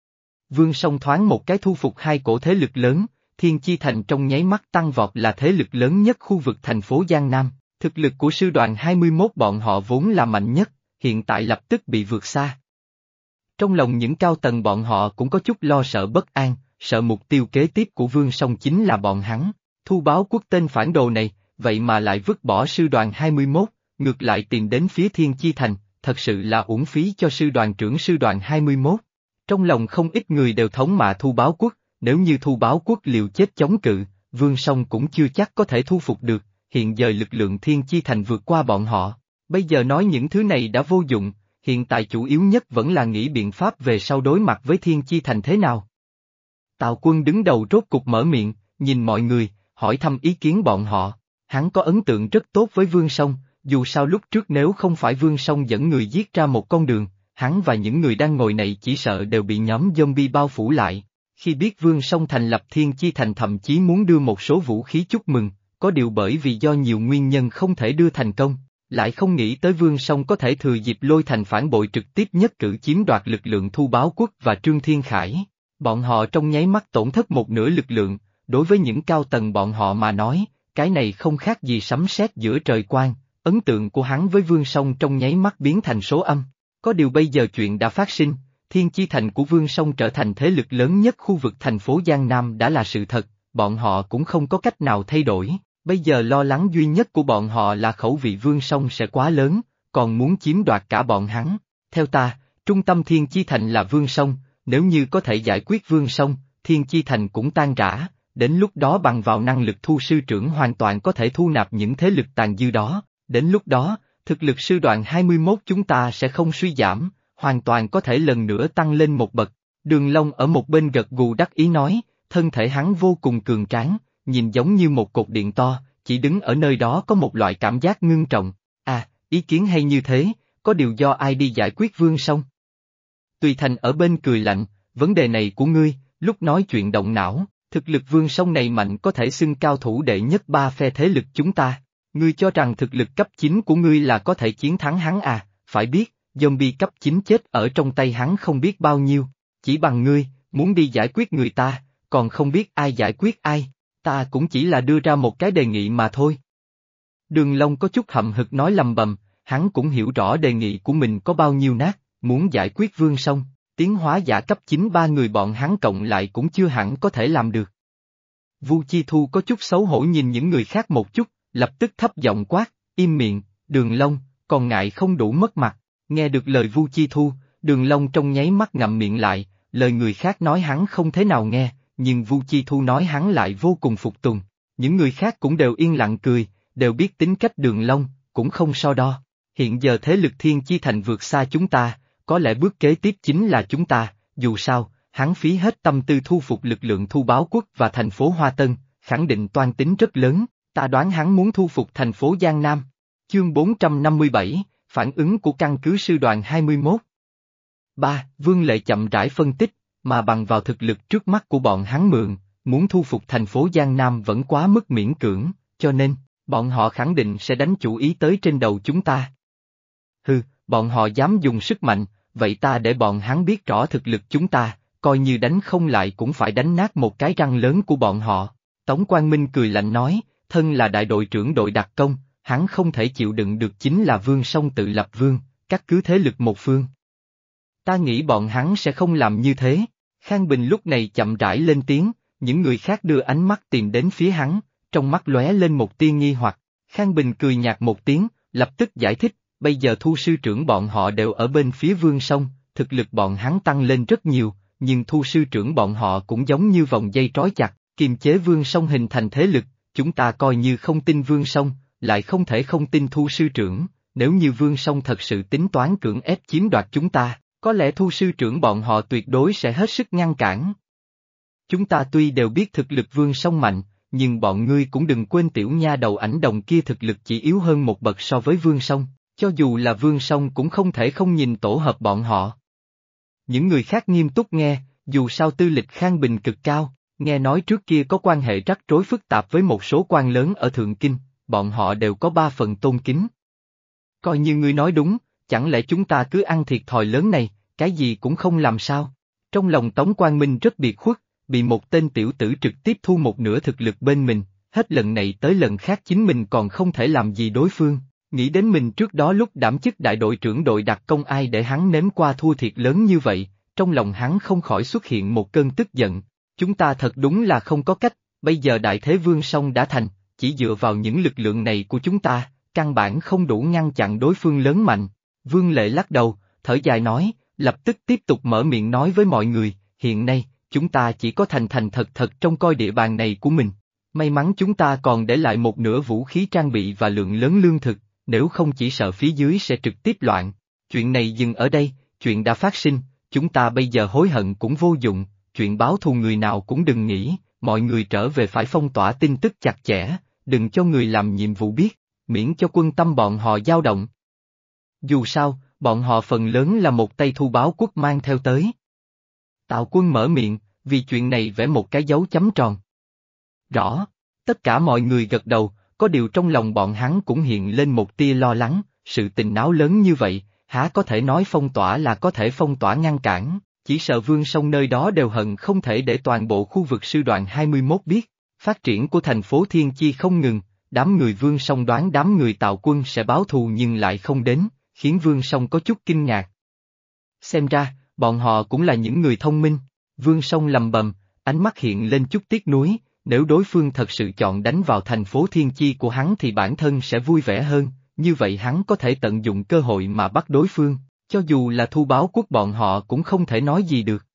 Vương Song thoáng một cái thu phục hai cổ thế lực lớn, Thiên Chi Thành trong nháy mắt tăng vọt là thế lực lớn nhất khu vực thành phố Giang Nam, thực lực của sư đoàn hai mươi mốt bọn họ vốn là mạnh nhất, hiện tại lập tức bị vượt xa. Trong lòng những cao tầng bọn họ cũng có chút lo sợ bất an, sợ mục tiêu kế tiếp của Vương Song chính là bọn hắn, Thu Báo Quốc tên phản đồ này, vậy mà lại vứt bỏ sư đoàn hai mươi mốt, ngược lại tìm đến phía Thiên Chi Thành, thật sự là uổng phí cho sư đoàn trưởng sư đoàn hai mươi mốt. Trong lòng không ít người đều thống mạ Thu Báo Quốc, nếu như Thu Báo Quốc liều chết chống cự, Vương Song cũng chưa chắc có thể thu phục được, hiện giờ lực lượng Thiên Chi Thành vượt qua bọn họ. Bây giờ nói những thứ này đã vô dụng, hiện tại chủ yếu nhất vẫn là nghĩ biện pháp về sau đối mặt với Thiên Chi Thành thế nào. Tào Quân đứng đầu rốt cục mở miệng, nhìn mọi người, hỏi thăm ý kiến bọn họ. Hắn có ấn tượng rất tốt với Vương Song, dù sao lúc trước nếu không phải Vương Song dẫn người giết ra một con đường, hắn và những người đang ngồi này chỉ sợ đều bị nhóm zombie bao phủ lại. Khi biết Vương Song thành lập Thiên Chi Thành thậm chí muốn đưa một số vũ khí chúc mừng, có điều bởi vì do nhiều nguyên nhân không thể đưa thành công, lại không nghĩ tới Vương Song có thể thừa dịp Lôi Thành phản bội trực tiếp nhất cử chiếm đoạt lực lượng Thu Báo Quốc và Trương Thiên Khải. Bọn họ trong nháy mắt tổn thất một nửa lực lượng, đối với những cao tầng bọn họ mà nói, cái này không khác gì sấm sét giữa trời quang, ấn tượng của hắn với Vương Song trong nháy mắt biến thành số âm. Có điều bây giờ chuyện đã phát sinh, Thiên Chi Thành của Vương Song trở thành thế lực lớn nhất khu vực thành phố Giang Nam đã là sự thật, bọn họ cũng không có cách nào thay đổi, bây giờ lo lắng duy nhất của bọn họ là khẩu vị Vương Song sẽ quá lớn, còn muốn chiếm đoạt cả bọn hắn. Theo ta, trung tâm Thiên Chi Thành là Vương Song, nếu như có thể giải quyết Vương Song, Thiên Chi Thành cũng tan rã, đến lúc đó bằng vào năng lực Thu sư trưởng hoàn toàn có thể thu nạp những thế lực tàn dư đó, đến lúc đó, thực lực sư đoàn hai mươi mốt chúng ta sẽ không suy giảm, hoàn toàn có thể lần nữa tăng lên một bậc. Đường Long ở một bên gật gù đắc ý nói, thân thể hắn vô cùng cường tráng, nhìn giống như một cột điện to, chỉ đứng ở nơi đó có một loại cảm giác ngưng trọng. À, ý kiến hay như thế, có điều do ai đi giải quyết Vương Song? Tùy Thành ở bên cười lạnh, vấn đề này của ngươi, lúc nói chuyện động não, thực lực Vương Song này mạnh có thể xưng cao thủ đệ nhất ba phe thế lực chúng ta. Ngươi cho rằng thực lực cấp chín của ngươi là có thể chiến thắng hắn à, phải biết, zombie cấp chín chết ở trong tay hắn không biết bao nhiêu, chỉ bằng ngươi, muốn đi giải quyết người ta, còn không biết ai giải quyết ai, ta cũng chỉ là đưa ra một cái đề nghị mà thôi. Đường Long có chút hậm hực nói lầm bầm, hắn cũng hiểu rõ đề nghị của mình có bao nhiêu nát, muốn giải quyết Vương Song, tiến hóa giả cấp chín ba người bọn hắn cộng lại cũng chưa hẳn có thể làm được. Vu Chi Thu có chút xấu hổ nhìn những người khác một chút, lập tức thấp giọng quát, im miệng, Đường Long, còn ngại không đủ mất mặt. Nghe được lời Vu Chi Thu, Đường Long trong nháy mắt ngậm miệng lại, lời người khác nói hắn không thế nào nghe, nhưng Vu Chi Thu nói hắn lại vô cùng phục tùng. Những người khác cũng đều yên lặng cười, đều biết tính cách Đường Long, cũng không so đo. Hiện giờ thế lực Thiên Chi Thành vượt xa chúng ta, có lẽ bước kế tiếp chính là chúng ta, dù sao, hắn phí hết tâm tư thu phục lực lượng Thu Báo Quốc và thành phố Hoa Tân, khẳng định toan tính rất lớn, ta đoán hắn muốn thu phục thành phố Giang Nam. Chương bốn trăm năm mươi bảy, phản ứng của căn cứ sư đoàn hai mươi mốt. ba. Vương Lệ chậm rãi phân tích, mà bằng vào thực lực trước mắt của bọn hắn mượn, muốn thu phục thành phố Giang Nam vẫn quá mức miễn cưỡng, cho nên, bọn họ khẳng định sẽ đánh chủ ý tới trên đầu chúng ta. Hừ, bọn họ dám dùng sức mạnh, vậy ta để bọn hắn biết rõ thực lực chúng ta, coi như đánh không lại cũng phải đánh nát một cái răng lớn của bọn họ. Tống Quang Minh cười lạnh nói, thân là đại đội trưởng đội đặc công, hắn không thể chịu đựng được chính là Vương Song tự lập vương, cắt cứ thế lực một phương. Ta nghĩ bọn hắn sẽ không làm như thế. Khang Bình lúc này chậm rãi lên tiếng, những người khác đưa ánh mắt tìm đến phía hắn, trong mắt lóe lên một tia nghi hoặc. Khang Bình cười nhạt một tiếng, lập tức giải thích, bây giờ Thu sư trưởng bọn họ đều ở bên phía Vương Song, thực lực bọn hắn tăng lên rất nhiều, nhưng Thu sư trưởng bọn họ cũng giống như vòng dây trói chặt, kiềm chế Vương Song hình thành thế lực, chúng ta coi như không tin Vương Song, lại không thể không tin Thu sư trưởng, nếu như Vương Song thật sự tính toán cưỡng ép chiếm đoạt chúng ta, có lẽ Thu sư trưởng bọn họ tuyệt đối sẽ hết sức ngăn cản. Chúng ta tuy đều biết thực lực Vương Song mạnh, nhưng bọn ngươi cũng đừng quên tiểu nha đầu ảnh đồng kia thực lực chỉ yếu hơn một bậc so với Vương Song, cho dù là Vương Song cũng không thể không nhìn tổ hợp bọn họ. Những người khác nghiêm túc nghe, dù sao tư lịch Khang Bình cực cao, nghe nói trước kia có quan hệ rắc rối phức tạp với một số quan lớn ở Thượng Kinh, bọn họ đều có ba phần tôn kính. Coi như ngươi nói đúng, chẳng lẽ chúng ta cứ ăn thiệt thòi lớn này, cái gì cũng không làm sao? Trong lòng Tống Quang Minh rất biệt khuất, bị một tên tiểu tử trực tiếp thu một nửa thực lực bên mình, hết lần này tới lần khác chính mình còn không thể làm gì đối phương. Nghĩ đến mình trước đó lúc đảm chức đại đội trưởng đội đặc công ai để hắn nếm qua thua thiệt lớn như vậy, trong lòng hắn không khỏi xuất hiện một cơn tức giận. Chúng ta thật đúng là không có cách, bây giờ đại thế Vương Song đã thành, chỉ dựa vào những lực lượng này của chúng ta, căn bản không đủ ngăn chặn đối phương lớn mạnh. Vương Lệ lắc đầu, thở dài nói, lập tức tiếp tục mở miệng nói với mọi người, hiện nay, chúng ta chỉ có thành thành thật thật trông coi địa bàn này của mình. May mắn chúng ta còn để lại một nửa vũ khí trang bị và lượng lớn lương thực, nếu không chỉ sợ phía dưới sẽ trực tiếp loạn. Chuyện này dừng ở đây, chuyện đã phát sinh, chúng ta bây giờ hối hận cũng vô dụng, chuyện báo thù người nào cũng đừng nghĩ, mọi người trở về phải phong tỏa tin tức chặt chẽ, đừng cho người làm nhiệm vụ biết, miễn cho quân tâm bọn họ dao động. Dù sao, bọn họ phần lớn là một tay thu báo quốc mang theo tới. Tào Quân mở miệng, vì chuyện này vẽ một cái dấu chấm tròn. Rõ, tất cả mọi người gật đầu, có điều trong lòng bọn hắn cũng hiện lên một tia lo lắng, sự tình náo lớn như vậy, há có thể nói phong tỏa là có thể phong tỏa ngăn cản, chỉ sợ Vương Song nơi đó đều hận không thể để toàn bộ khu vực sư đoàn hai mươi mốt biết. Phát triển của thành phố Thiên Chi không ngừng, đám người Vương Song đoán đám người Tào Quân sẽ báo thù nhưng lại không đến, khiến Vương Song có chút kinh ngạc. Xem ra, bọn họ cũng là những người thông minh, Vương Song lầm bầm, ánh mắt hiện lên chút tiếc nuối, nếu đối phương thật sự chọn đánh vào thành phố Thiên Chi của hắn thì bản thân sẽ vui vẻ hơn, như vậy hắn có thể tận dụng cơ hội mà bắt đối phương, cho dù là thu báo quốc bọn họ cũng không thể nói gì được.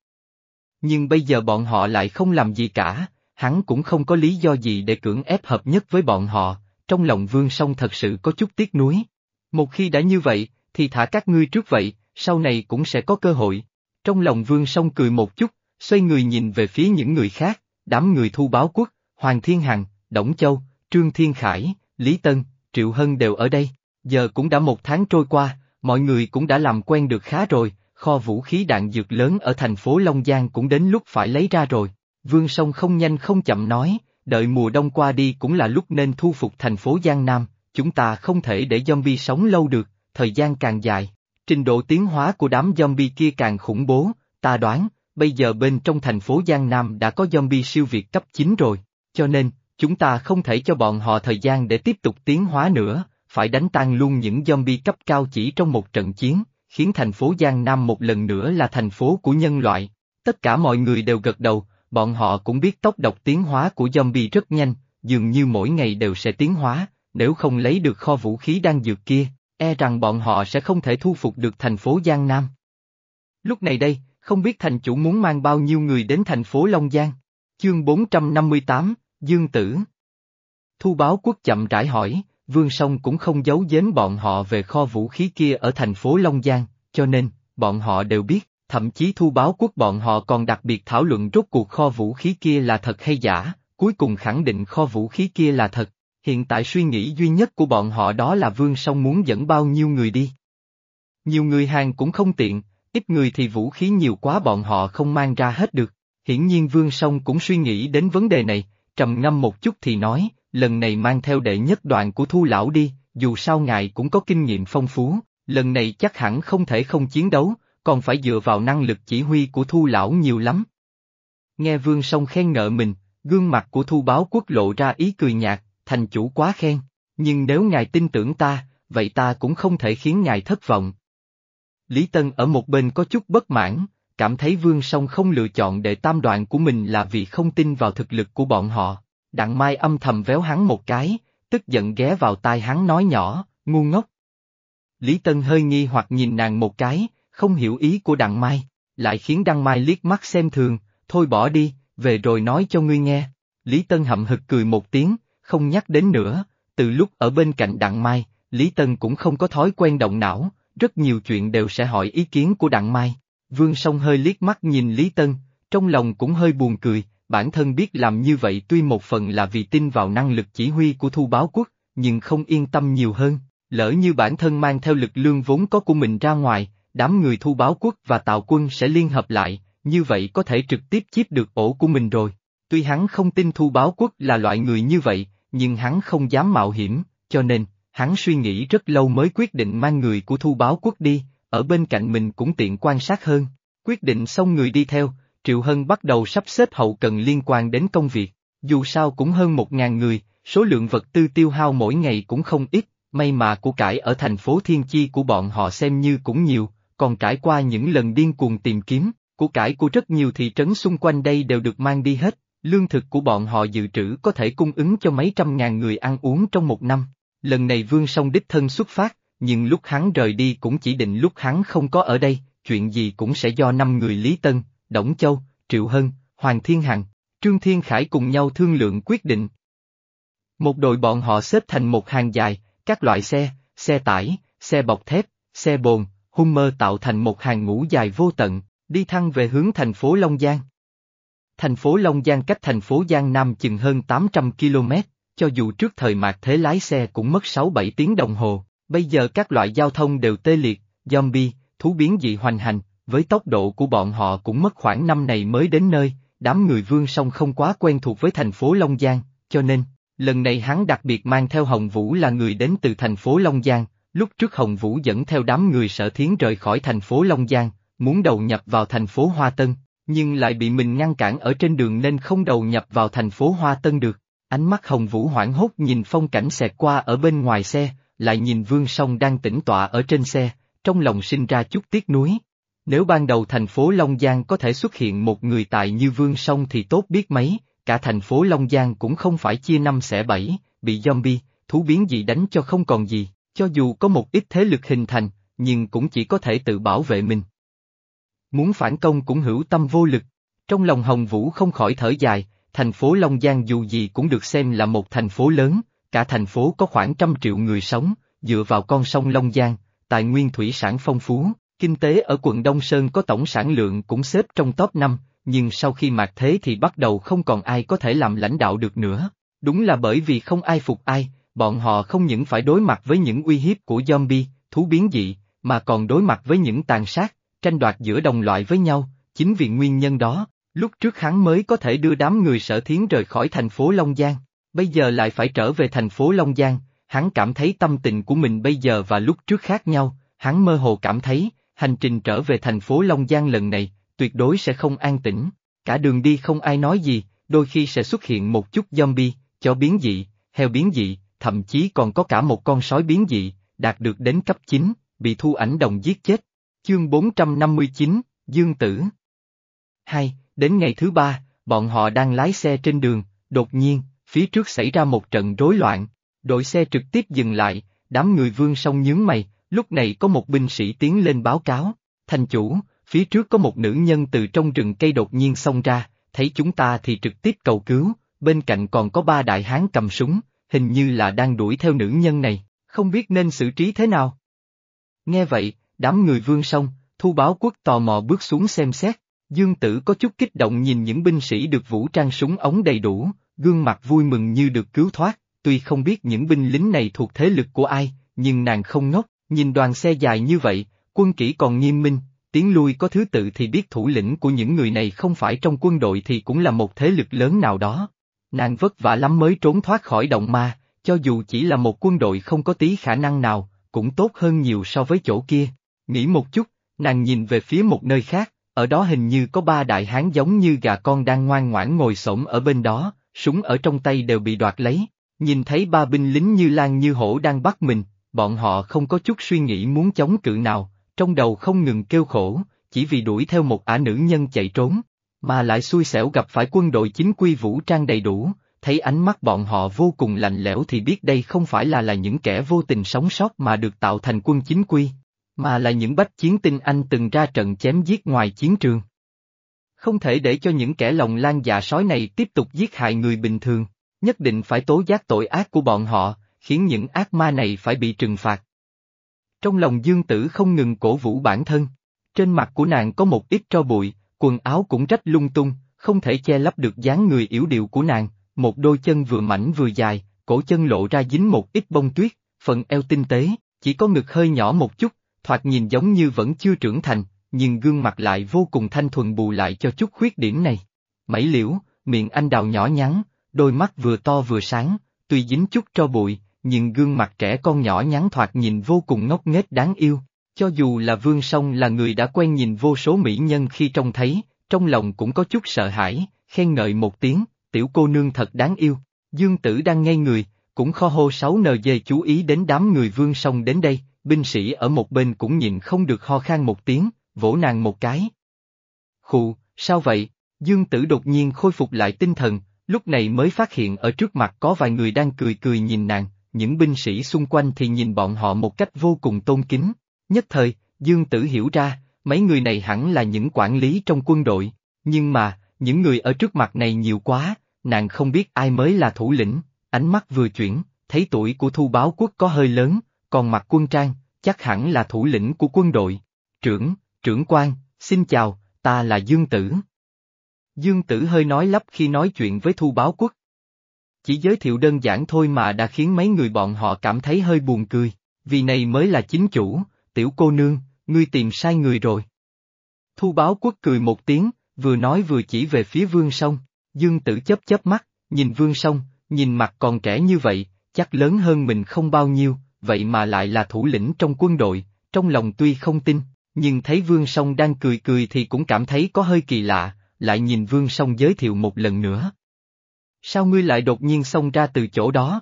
Nhưng bây giờ bọn họ lại không làm gì cả, hắn cũng không có lý do gì để cưỡng ép hợp nhất với bọn họ, trong lòng Vương Song thật sự có chút tiếc nuối. Một khi đã như vậy, thì thả các ngươi trước vậy, sau này cũng sẽ có cơ hội. Trong lòng Vương Song cười một chút, xoay người nhìn về phía những người khác, đám người thu báo quốc, Hoàng Thiên Hằng, Đổng Châu, Trương Thiên Khải, Lý Tân, Triệu Hân đều ở đây. Giờ cũng đã một tháng trôi qua, mọi người cũng đã làm quen được khá rồi, kho vũ khí đạn dược lớn ở thành phố Long Giang cũng đến lúc phải lấy ra rồi. Vương Song không nhanh không chậm nói, đợi mùa đông qua đi cũng là lúc nên thu phục thành phố Giang Nam, chúng ta không thể để zombie sống lâu được, thời gian càng dài, trình độ tiến hóa của đám zombie kia càng khủng bố, ta đoán, bây giờ bên trong thành phố Giang Nam đã có zombie siêu việt cấp chín rồi, cho nên, chúng ta không thể cho bọn họ thời gian để tiếp tục tiến hóa nữa, phải đánh tan luôn những zombie cấp cao chỉ trong một trận chiến, khiến thành phố Giang Nam một lần nữa là thành phố của nhân loại. Tất cả mọi người đều gật đầu, bọn họ cũng biết tốc độ tiến hóa của zombie rất nhanh, dường như mỗi ngày đều sẽ tiến hóa, nếu không lấy được kho vũ khí đan dược kia, e rằng bọn họ sẽ không thể thu phục được thành phố Giang Nam. Lúc này đây, không biết thành chủ muốn mang bao nhiêu người đến thành phố Long Giang? Chương bốn trăm năm mươi tám, Dương Tử. Thu báo quốc chậm rãi hỏi, Vương Song cũng không giấu giếm bọn họ về kho vũ khí kia ở thành phố Long Giang, cho nên, bọn họ đều biết, thậm chí thu báo quốc bọn họ còn đặc biệt thảo luận rốt cuộc kho vũ khí kia là thật hay giả, cuối cùng khẳng định kho vũ khí kia là thật. Hiện tại suy nghĩ duy nhất của bọn họ đó là Vương Song muốn dẫn bao nhiêu người đi. Nhiều người hàng cũng không tiện, ít người thì vũ khí nhiều quá bọn họ không mang ra hết được. Hiển nhiên Vương Song cũng suy nghĩ đến vấn đề này, trầm ngâm một chút thì nói, lần này mang theo đệ nhất đoạn của Thu lão đi, dù sao ngài cũng có kinh nghiệm phong phú, lần này chắc hẳn không thể không chiến đấu, còn phải dựa vào năng lực chỉ huy của Thu lão nhiều lắm. Nghe Vương Song khen ngợi mình, gương mặt của Thu báo quốc lộ ra ý cười nhạt, thành chủ quá khen, nhưng nếu ngài tin tưởng ta, vậy ta cũng không thể khiến ngài thất vọng. Lý Tân ở một bên có chút bất mãn, cảm thấy Vương Song không lựa chọn đệ tam đoạn của mình là vì không tin vào thực lực của bọn họ. Đặng Mai âm thầm véo hắn một cái, tức giận ghé vào tai hắn nói nhỏ, ngu ngốc. Lý Tân hơi nghi hoặc nhìn nàng một cái, không hiểu ý của Đặng Mai, lại khiến Đặng Mai liếc mắt xem thường, thôi bỏ đi, về rồi nói cho ngươi nghe. Lý Tân hậm hực cười một tiếng, không nhắc đến nữa, từ lúc ở bên cạnh Đặng Mai, Lý Tân cũng không có thói quen động não, rất nhiều chuyện đều sẽ hỏi ý kiến của Đặng Mai. Vương Song hơi liếc mắt nhìn Lý Tân, trong lòng cũng hơi buồn cười, bản thân biết làm như vậy tuy một phần là vì tin vào năng lực chỉ huy của Thu Báo Quốc, nhưng không yên tâm nhiều hơn, lỡ như bản thân mang theo lực lượng vốn có của mình ra ngoài, đám người Thu Báo Quốc và Tào Quân sẽ liên hợp lại, như vậy có thể trực tiếp chiếm được ổ của mình rồi. Tuy hắn không tin Thu Báo Quốc là loại người như vậy, nhưng hắn không dám mạo hiểm, cho nên, hắn suy nghĩ rất lâu mới quyết định mang người của Thu Báo Quốc đi, ở bên cạnh mình cũng tiện quan sát hơn. Quyết định xong người đi theo, Triệu Hân bắt đầu sắp xếp hậu cần liên quan đến công việc, dù sao cũng hơn một ngàn người, số lượng vật tư tiêu hao mỗi ngày cũng không ít, may mà của cải ở thành phố Thiên Chi của bọn họ xem như cũng nhiều, còn trải qua những lần điên cuồng tìm kiếm, của cải của rất nhiều thị trấn xung quanh đây đều được mang đi hết, lương thực của bọn họ dự trữ có thể cung ứng cho mấy trăm ngàn người ăn uống trong một năm. Lần này Vương Song đích thân xuất phát, nhưng lúc hắn rời đi cũng chỉ định lúc hắn không có ở đây, chuyện gì cũng sẽ do năm người Lý Tân, Đổng Châu, Triệu Hân, Hoàng Thiên Hằng, Trương Thiên Khải cùng nhau thương lượng quyết định. Một đội bọn họ xếp thành một hàng dài, các loại xe, xe tải, xe bọc thép, xe bồn, Hummer tạo thành một hàng ngũ dài vô tận, đi thẳng về hướng thành phố Long Giang. Thành phố Long Giang cách thành phố Giang Nam chừng hơn tám trăm ki lô mét, cho dù trước thời Mạc Thế lái xe cũng mất sáu bảy tiếng đồng hồ, bây giờ các loại giao thông đều tê liệt, zombie, thú biến dị hoành hành, với tốc độ của bọn họ cũng mất khoảng năm này mới đến nơi, đám người Vương Song không quá quen thuộc với thành phố Long Giang, cho nên, lần này hắn đặc biệt mang theo Hồng Vũ là người đến từ thành phố Long Giang, lúc trước Hồng Vũ dẫn theo đám người Sở Thiến rời khỏi thành phố Long Giang, muốn đầu nhập vào thành phố Hoa Tân, nhưng lại bị mình ngăn cản ở trên đường nên không đầu nhập vào thành phố Hoa Tân được. Ánh mắt Hồng Vũ hoảng hốt nhìn phong cảnh xẹt qua ở bên ngoài xe, lại nhìn Vương Song đang tĩnh tọa ở trên xe, trong lòng sinh ra chút tiếc nuối. Nếu ban đầu thành phố Long Giang có thể xuất hiện một người tài như Vương Song thì tốt biết mấy, cả thành phố Long Giang cũng không phải chia năm xẻ bảy, bị zombie, thú biến dị đánh cho không còn gì, cho dù có một ít thế lực hình thành, nhưng cũng chỉ có thể tự bảo vệ mình. Muốn phản công cũng hữu tâm vô lực, trong lòng Hồng Vũ không khỏi thở dài, thành phố Long Giang dù gì cũng được xem là một thành phố lớn, cả thành phố có khoảng trăm triệu người sống, dựa vào con sông Long Giang, tài nguyên thủy sản phong phú, kinh tế ở quận Đông Sơn có tổng sản lượng cũng xếp trong top năm, nhưng sau khi Mạc Thế thì bắt đầu không còn ai có thể làm lãnh đạo được nữa. Đúng là bởi vì không ai phục ai, bọn họ không những phải đối mặt với những uy hiếp của zombie, thú biến dị, mà còn đối mặt với những tàn sát, tranh đoạt giữa đồng loại với nhau, chính vì nguyên nhân đó, lúc trước hắn mới có thể đưa đám người Sở Thiến rời khỏi thành phố Long Giang, bây giờ lại phải trở về thành phố Long Giang, hắn cảm thấy tâm tình của mình bây giờ và lúc trước khác nhau, hắn mơ hồ cảm thấy, hành trình trở về thành phố Long Giang lần này, tuyệt đối sẽ không an tĩnh, cả đường đi không ai nói gì, đôi khi sẽ xuất hiện một chút zombie, chó biến dị, heo biến dị, thậm chí còn có cả một con sói biến dị, đạt được đến cấp chín, bị Thu Ảnh Đồng giết chết. Chương bốn trăm năm mươi chín, Dương Tử. Hai, đến ngày thứ ba, bọn họ đang lái xe trên đường, đột nhiên, phía trước xảy ra một trận rối loạn, đội xe trực tiếp dừng lại, đám người Vương Song nhướng mày, lúc này có một binh sĩ tiến lên báo cáo, thành chủ, phía trước có một nữ nhân từ trong rừng cây đột nhiên xông ra, thấy chúng ta thì trực tiếp cầu cứu, bên cạnh còn có ba đại hán cầm súng, hình như là đang đuổi theo nữ nhân này, không biết nên xử trí thế nào. Nghe vậy, đám người Vương Song, Thu Báo Quốc tò mò bước xuống xem xét, Dương Tử có chút kích động nhìn những binh sĩ được vũ trang súng ống đầy đủ, gương mặt vui mừng như được cứu thoát, tuy không biết những binh lính này thuộc thế lực của ai, nhưng nàng không ngốc, nhìn đoàn xe dài như vậy, quân kỷ còn nghiêm minh, tiến lui có thứ tự thì biết thủ lĩnh của những người này không phải trong quân đội thì cũng là một thế lực lớn nào đó. Nàng vất vả lắm mới trốn thoát khỏi động ma, cho dù chỉ là một quân đội không có tí khả năng nào, cũng tốt hơn nhiều so với chỗ kia. Nghĩ một chút, nàng nhìn về phía một nơi khác, ở đó hình như có ba đại hán giống như gà con đang ngoan ngoãn ngồi xổm ở bên đó, súng ở trong tay đều bị đoạt lấy. Nhìn thấy ba binh lính như lang như hổ đang bắt mình, bọn họ không có chút suy nghĩ muốn chống cự nào, trong đầu không ngừng kêu khổ, chỉ vì đuổi theo một ả nữ nhân chạy trốn, mà lại xui xẻo gặp phải quân đội chính quy vũ trang đầy đủ, thấy ánh mắt bọn họ vô cùng lạnh lẽo thì biết đây không phải là là những kẻ vô tình sống sót mà được tạo thành quân chính quy, mà là những bách chiến tinh anh từng ra trận chém giết ngoài chiến trường. Không thể để cho những kẻ lòng lan dạ sói này tiếp tục giết hại người bình thường, nhất định phải tố giác tội ác của bọn họ, khiến những ác ma này phải bị trừng phạt. Trong lòng Dương Tử không ngừng cổ vũ bản thân, trên mặt của nàng có một ít tro bụi, quần áo cũng rách lung tung, không thể che lấp được dáng người yếu điệu của nàng, một đôi chân vừa mảnh vừa dài, cổ chân lộ ra dính một ít bông tuyết, phần eo tinh tế, chỉ có ngực hơi nhỏ một chút, thoạt nhìn giống như vẫn chưa trưởng thành, nhưng gương mặt lại vô cùng thanh thuần bù lại cho chút khuyết điểm này. Mẩy liễu, miệng anh đào nhỏ nhắn, đôi mắt vừa to vừa sáng, tuy dính chút tro bụi, nhưng gương mặt trẻ con nhỏ nhắn thoạt nhìn vô cùng ngốc nghếch đáng yêu. Cho dù là Vương Song là người đã quen nhìn vô số mỹ nhân khi trông thấy, trong lòng cũng có chút sợ hãi, khen ngợi một tiếng, tiểu cô nương thật đáng yêu. Dương Tử đang ngây người, cũng kho hô sáu nờ dê chú ý đến đám người Vương Song đến đây, binh sĩ ở một bên cũng nhịn không được ho khan một tiếng, vỗ nàng một cái. Khụ, sao vậy? Dương Tử đột nhiên khôi phục lại tinh thần, lúc này mới phát hiện ở trước mặt có vài người đang cười cười nhìn nàng, những binh sĩ xung quanh thì nhìn bọn họ một cách vô cùng tôn kính. Nhất thời, Dương Tử hiểu ra, mấy người này hẳn là những quản lý trong quân đội, nhưng mà, những người ở trước mặt này nhiều quá, nàng không biết ai mới là thủ lĩnh, ánh mắt vừa chuyển, thấy tuổi của Thu Báo Quốc có hơi lớn, còn mặc quân trang, chắc hẳn là thủ lĩnh của quân đội. Trưởng, trưởng quan, xin chào, ta là Dương Tử. Dương Tử hơi nói lắp khi nói chuyện với Thu Báo Quốc. Chỉ giới thiệu đơn giản thôi mà đã khiến mấy người bọn họ cảm thấy hơi buồn cười, vì này mới là chính chủ. Tiểu cô nương, ngươi tìm sai người rồi. Thu Báo Quốc cười một tiếng, vừa nói vừa chỉ về phía Vương Song. Dương Tử chớp chớp mắt, nhìn Vương Song, nhìn mặt còn trẻ như vậy, chắc lớn hơn mình không bao nhiêu, vậy mà lại là thủ lĩnh trong quân đội, trong lòng tuy không tin, nhưng thấy Vương Song đang cười cười thì cũng cảm thấy có hơi kỳ lạ, lại nhìn Vương Song giới thiệu một lần nữa. Sao ngươi lại đột nhiên xông ra từ chỗ đó?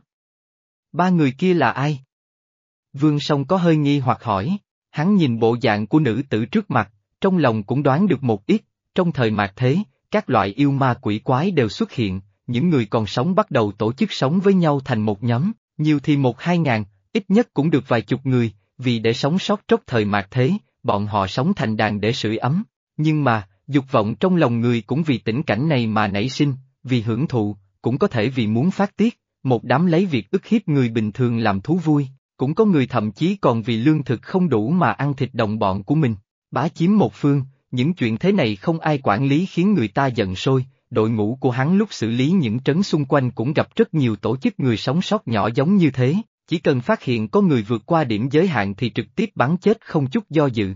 Ba người kia là ai? Vương Song có hơi nghi hoặc hỏi, hắn nhìn bộ dạng của nữ tử trước mặt, trong lòng cũng đoán được một ít, trong thời mạt thế, các loại yêu ma quỷ quái đều xuất hiện, những người còn sống bắt đầu tổ chức sống với nhau thành một nhóm, nhiều thì một hai ngàn, ít nhất cũng được vài chục người, vì để sống sót trong thời mạt thế, bọn họ sống thành đàn để sưởi ấm, nhưng mà, dục vọng trong lòng người cũng vì tình cảnh này mà nảy sinh, vì hưởng thụ, cũng có thể vì muốn phát tiết, một đám lấy việc ức hiếp người bình thường làm thú vui. Cũng có người thậm chí còn vì lương thực không đủ mà ăn thịt đồng bọn của mình, bá chiếm một phương, những chuyện thế này không ai quản lý khiến người ta giận sôi, đội ngũ của hắn lúc xử lý những trấn xung quanh cũng gặp rất nhiều tổ chức người sống sót nhỏ giống như thế, chỉ cần phát hiện có người vượt qua điểm giới hạn thì trực tiếp bắn chết không chút do dự.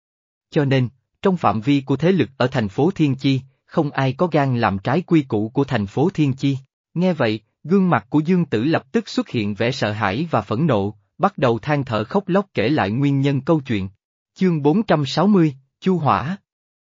Cho nên, trong phạm vi của thế lực ở thành phố Thiên Chi, không ai có gan làm trái quy củ của thành phố Thiên Chi. Nghe vậy, gương mặt của Dương Tử lập tức xuất hiện vẻ sợ hãi và phẫn nộ, bắt đầu than thở khóc lóc kể lại nguyên nhân câu chuyện. Chương bốn trăm sáu mươi, Chu Hỏa.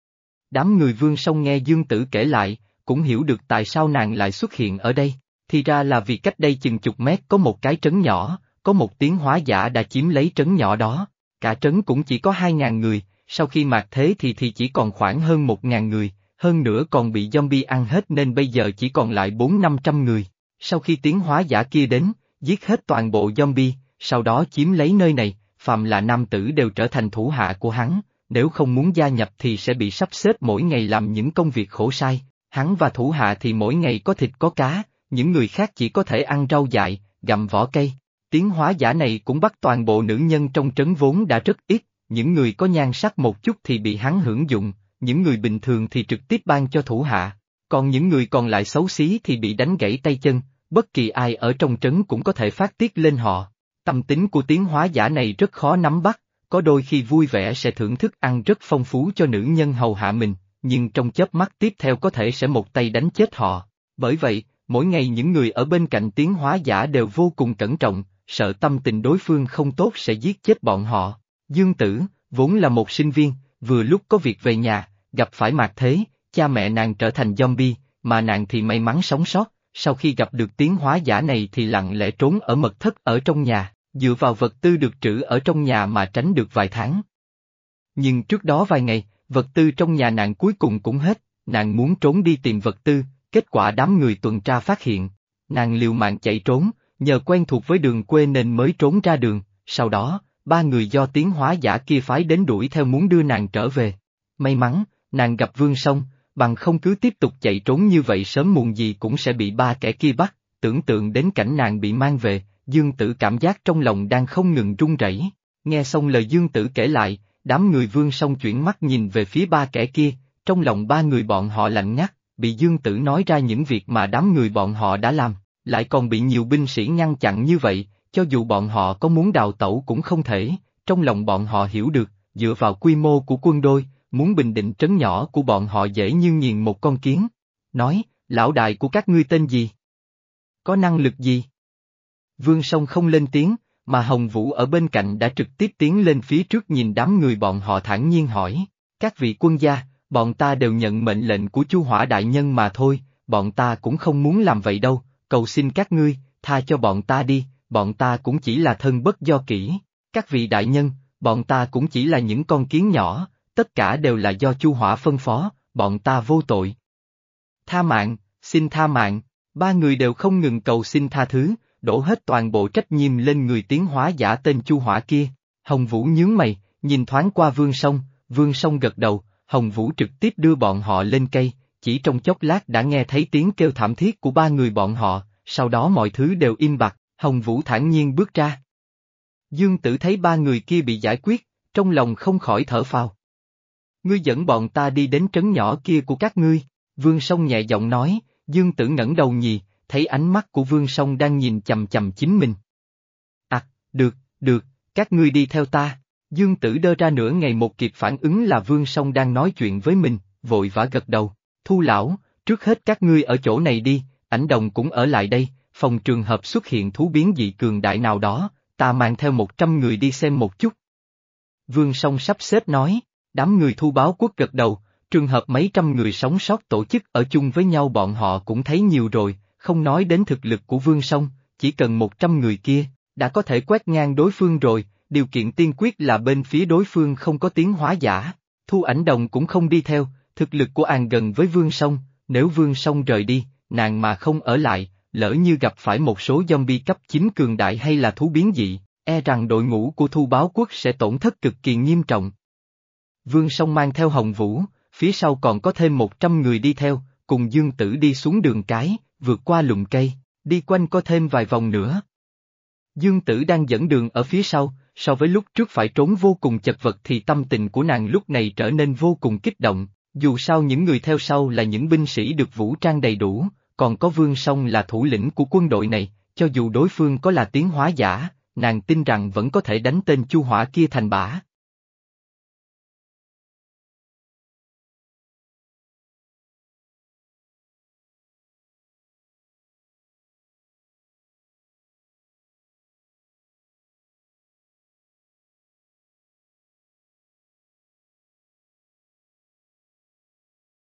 Đám người Vương Song nghe Dương Tử kể lại, cũng hiểu được tại sao nàng lại xuất hiện ở đây, thì ra là vì cách đây chừng chục mét có một cái trấn nhỏ, có một tiến hóa giả đã chiếm lấy trấn nhỏ đó, cả trấn cũng chỉ có hai ngàn người, sau khi mạt thế thì thì chỉ còn khoảng hơn một ngàn người, hơn nữa còn bị zombie ăn hết nên bây giờ chỉ còn lại bốn năm trăm người, sau khi tiến hóa giả kia đến, giết hết toàn bộ zombie, sau đó chiếm lấy nơi này, phàm là nam tử đều trở thành thủ hạ của hắn, nếu không muốn gia nhập thì sẽ bị sắp xếp mỗi ngày làm những công việc khổ sai, hắn và thủ hạ thì mỗi ngày có thịt có cá, những người khác chỉ có thể ăn rau dại, gặm vỏ cây. Tiến hóa giả này cũng bắt toàn bộ nữ nhân trong trấn vốn đã rất ít, những người có nhan sắc một chút thì bị hắn hưởng dụng, những người bình thường thì trực tiếp ban cho thủ hạ, còn những người còn lại xấu xí thì bị đánh gãy tay chân, bất kỳ ai ở trong trấn cũng có thể phát tiết lên họ. Tâm tính của tiến hóa giả này rất khó nắm bắt, có đôi khi vui vẻ sẽ thưởng thức ăn rất phong phú cho nữ nhân hầu hạ mình, nhưng trong chớp mắt tiếp theo có thể sẽ một tay đánh chết họ. Bởi vậy, mỗi ngày những người ở bên cạnh tiến hóa giả đều vô cùng cẩn trọng, sợ tâm tình đối phương không tốt sẽ giết chết bọn họ. Dương Tử, vốn là một sinh viên, vừa lúc có việc về nhà, gặp phải mạt thế, cha mẹ nàng trở thành zombie, mà nàng thì may mắn sống sót, sau khi gặp được tiến hóa giả này thì lặng lẽ trốn ở mật thất ở trong nhà, dựa vào vật tư được trữ ở trong nhà mà tránh được vài tháng. Nhưng trước đó vài ngày, vật tư trong nhà nàng cuối cùng cũng hết, nàng muốn trốn đi tìm vật tư, kết quả đám người tuần tra phát hiện, nàng liều mạng chạy trốn, nhờ quen thuộc với đường quê nên mới trốn ra đường, sau đó, ba người do tiến hóa giả kia phái đến đuổi theo muốn đưa nàng trở về. May mắn, nàng gặp Vương Song, bằng không cứ tiếp tục chạy trốn như vậy sớm muộn gì cũng sẽ bị ba kẻ kia bắt, tưởng tượng đến cảnh nàng bị mang về, Dương Tử cảm giác trong lòng đang không ngừng run rẩy. Nghe xong lời Dương Tử kể lại, đám người Vương Song chuyển mắt nhìn về phía ba kẻ kia, trong lòng ba người bọn họ lạnh ngắt, bị Dương Tử nói ra những việc mà đám người bọn họ đã làm, lại còn bị nhiều binh sĩ ngăn chặn như vậy, cho dù bọn họ có muốn đào tẩu cũng không thể, trong lòng bọn họ hiểu được, dựa vào quy mô của quân đôi, muốn bình định trấn nhỏ của bọn họ dễ như nghiền một con kiến. Nói, lão đại của các ngươi tên gì? Có năng lực gì? Vương Song không lên tiếng, mà Hồng Vũ ở bên cạnh đã trực tiếp tiến lên phía trước nhìn đám người bọn họ thản nhiên hỏi, các vị quân gia, bọn ta đều nhận mệnh lệnh của Chu Hỏa đại nhân mà thôi, bọn ta cũng không muốn làm vậy đâu, cầu xin các ngươi, tha cho bọn ta đi, bọn ta cũng chỉ là thân bất do kỹ, các vị đại nhân, bọn ta cũng chỉ là những con kiến nhỏ, tất cả đều là do Chu Hỏa phân phó, bọn ta vô tội. Tha mạng, xin tha mạng, ba người đều không ngừng cầu xin tha thứ, đổ hết toàn bộ trách nhiệm lên người tiến hóa giả tên Chu Hỏa kia. Hồng Vũ nhướng mày, nhìn thoáng qua Vương Song, Vương Song gật đầu, Hồng Vũ trực tiếp đưa bọn họ lên cây, chỉ trong chốc lát đã nghe thấy tiếng kêu thảm thiết của ba người bọn họ, sau đó mọi thứ đều im bặt, Hồng Vũ thản nhiên bước ra. Dương Tử thấy ba người kia bị giải quyết, trong lòng không khỏi thở phào. Ngươi dẫn bọn ta đi đến trấn nhỏ kia của các ngươi, Vương Song nhẹ giọng nói, Dương Tử ngẩng đầu nhìn, thấy ánh mắt của Vương Song đang nhìn chầm chầm chính mình. À, được, được, các ngươi đi theo ta. Dương Tử đơ ra nửa ngày một kịp phản ứng là Vương Song đang nói chuyện với mình, vội vã gật đầu, Thu lão, trước hết các ngươi ở chỗ này đi, Ảnh Đồng cũng ở lại đây, phòng trường hợp xuất hiện thú biến dị cường đại nào đó, ta mang theo một trăm người đi xem một chút. Vương Song sắp xếp nói, đám người Thu Báo Quốc gật đầu, trường hợp mấy trăm người sống sót tổ chức ở chung với nhau bọn họ cũng thấy nhiều rồi, không nói đến thực lực của Vương Song, chỉ cần một trăm người kia, đã có thể quét ngang đối phương rồi, điều kiện tiên quyết là bên phía đối phương không có tiến hóa giả. Thu Ảnh Đồng cũng không đi theo, thực lực của nàng gần với Vương Song, nếu Vương Song rời đi, nàng mà không ở lại, lỡ như gặp phải một số zombie cấp chín cường đại hay là thú biến dị, e rằng đội ngũ của Thu Báo Quốc sẽ tổn thất cực kỳ nghiêm trọng. Vương Song mang theo Hồng Vũ, phía sau còn có thêm một trăm người đi theo, cùng Dương Tử đi xuống đường cái, vượt qua lùm cây, đi quanh co thêm vài vòng nữa. Dương Tử đang dẫn đường ở phía sau, so với lúc trước phải trốn vô cùng chật vật thì tâm tình của nàng lúc này trở nên vô cùng kích động, dù sao những người theo sau là những binh sĩ được vũ trang đầy đủ, còn có Vương Song là thủ lĩnh của quân đội này, cho dù đối phương có là tiến hóa giả, nàng tin rằng vẫn có thể đánh tên Chu Hỏa kia thành bã.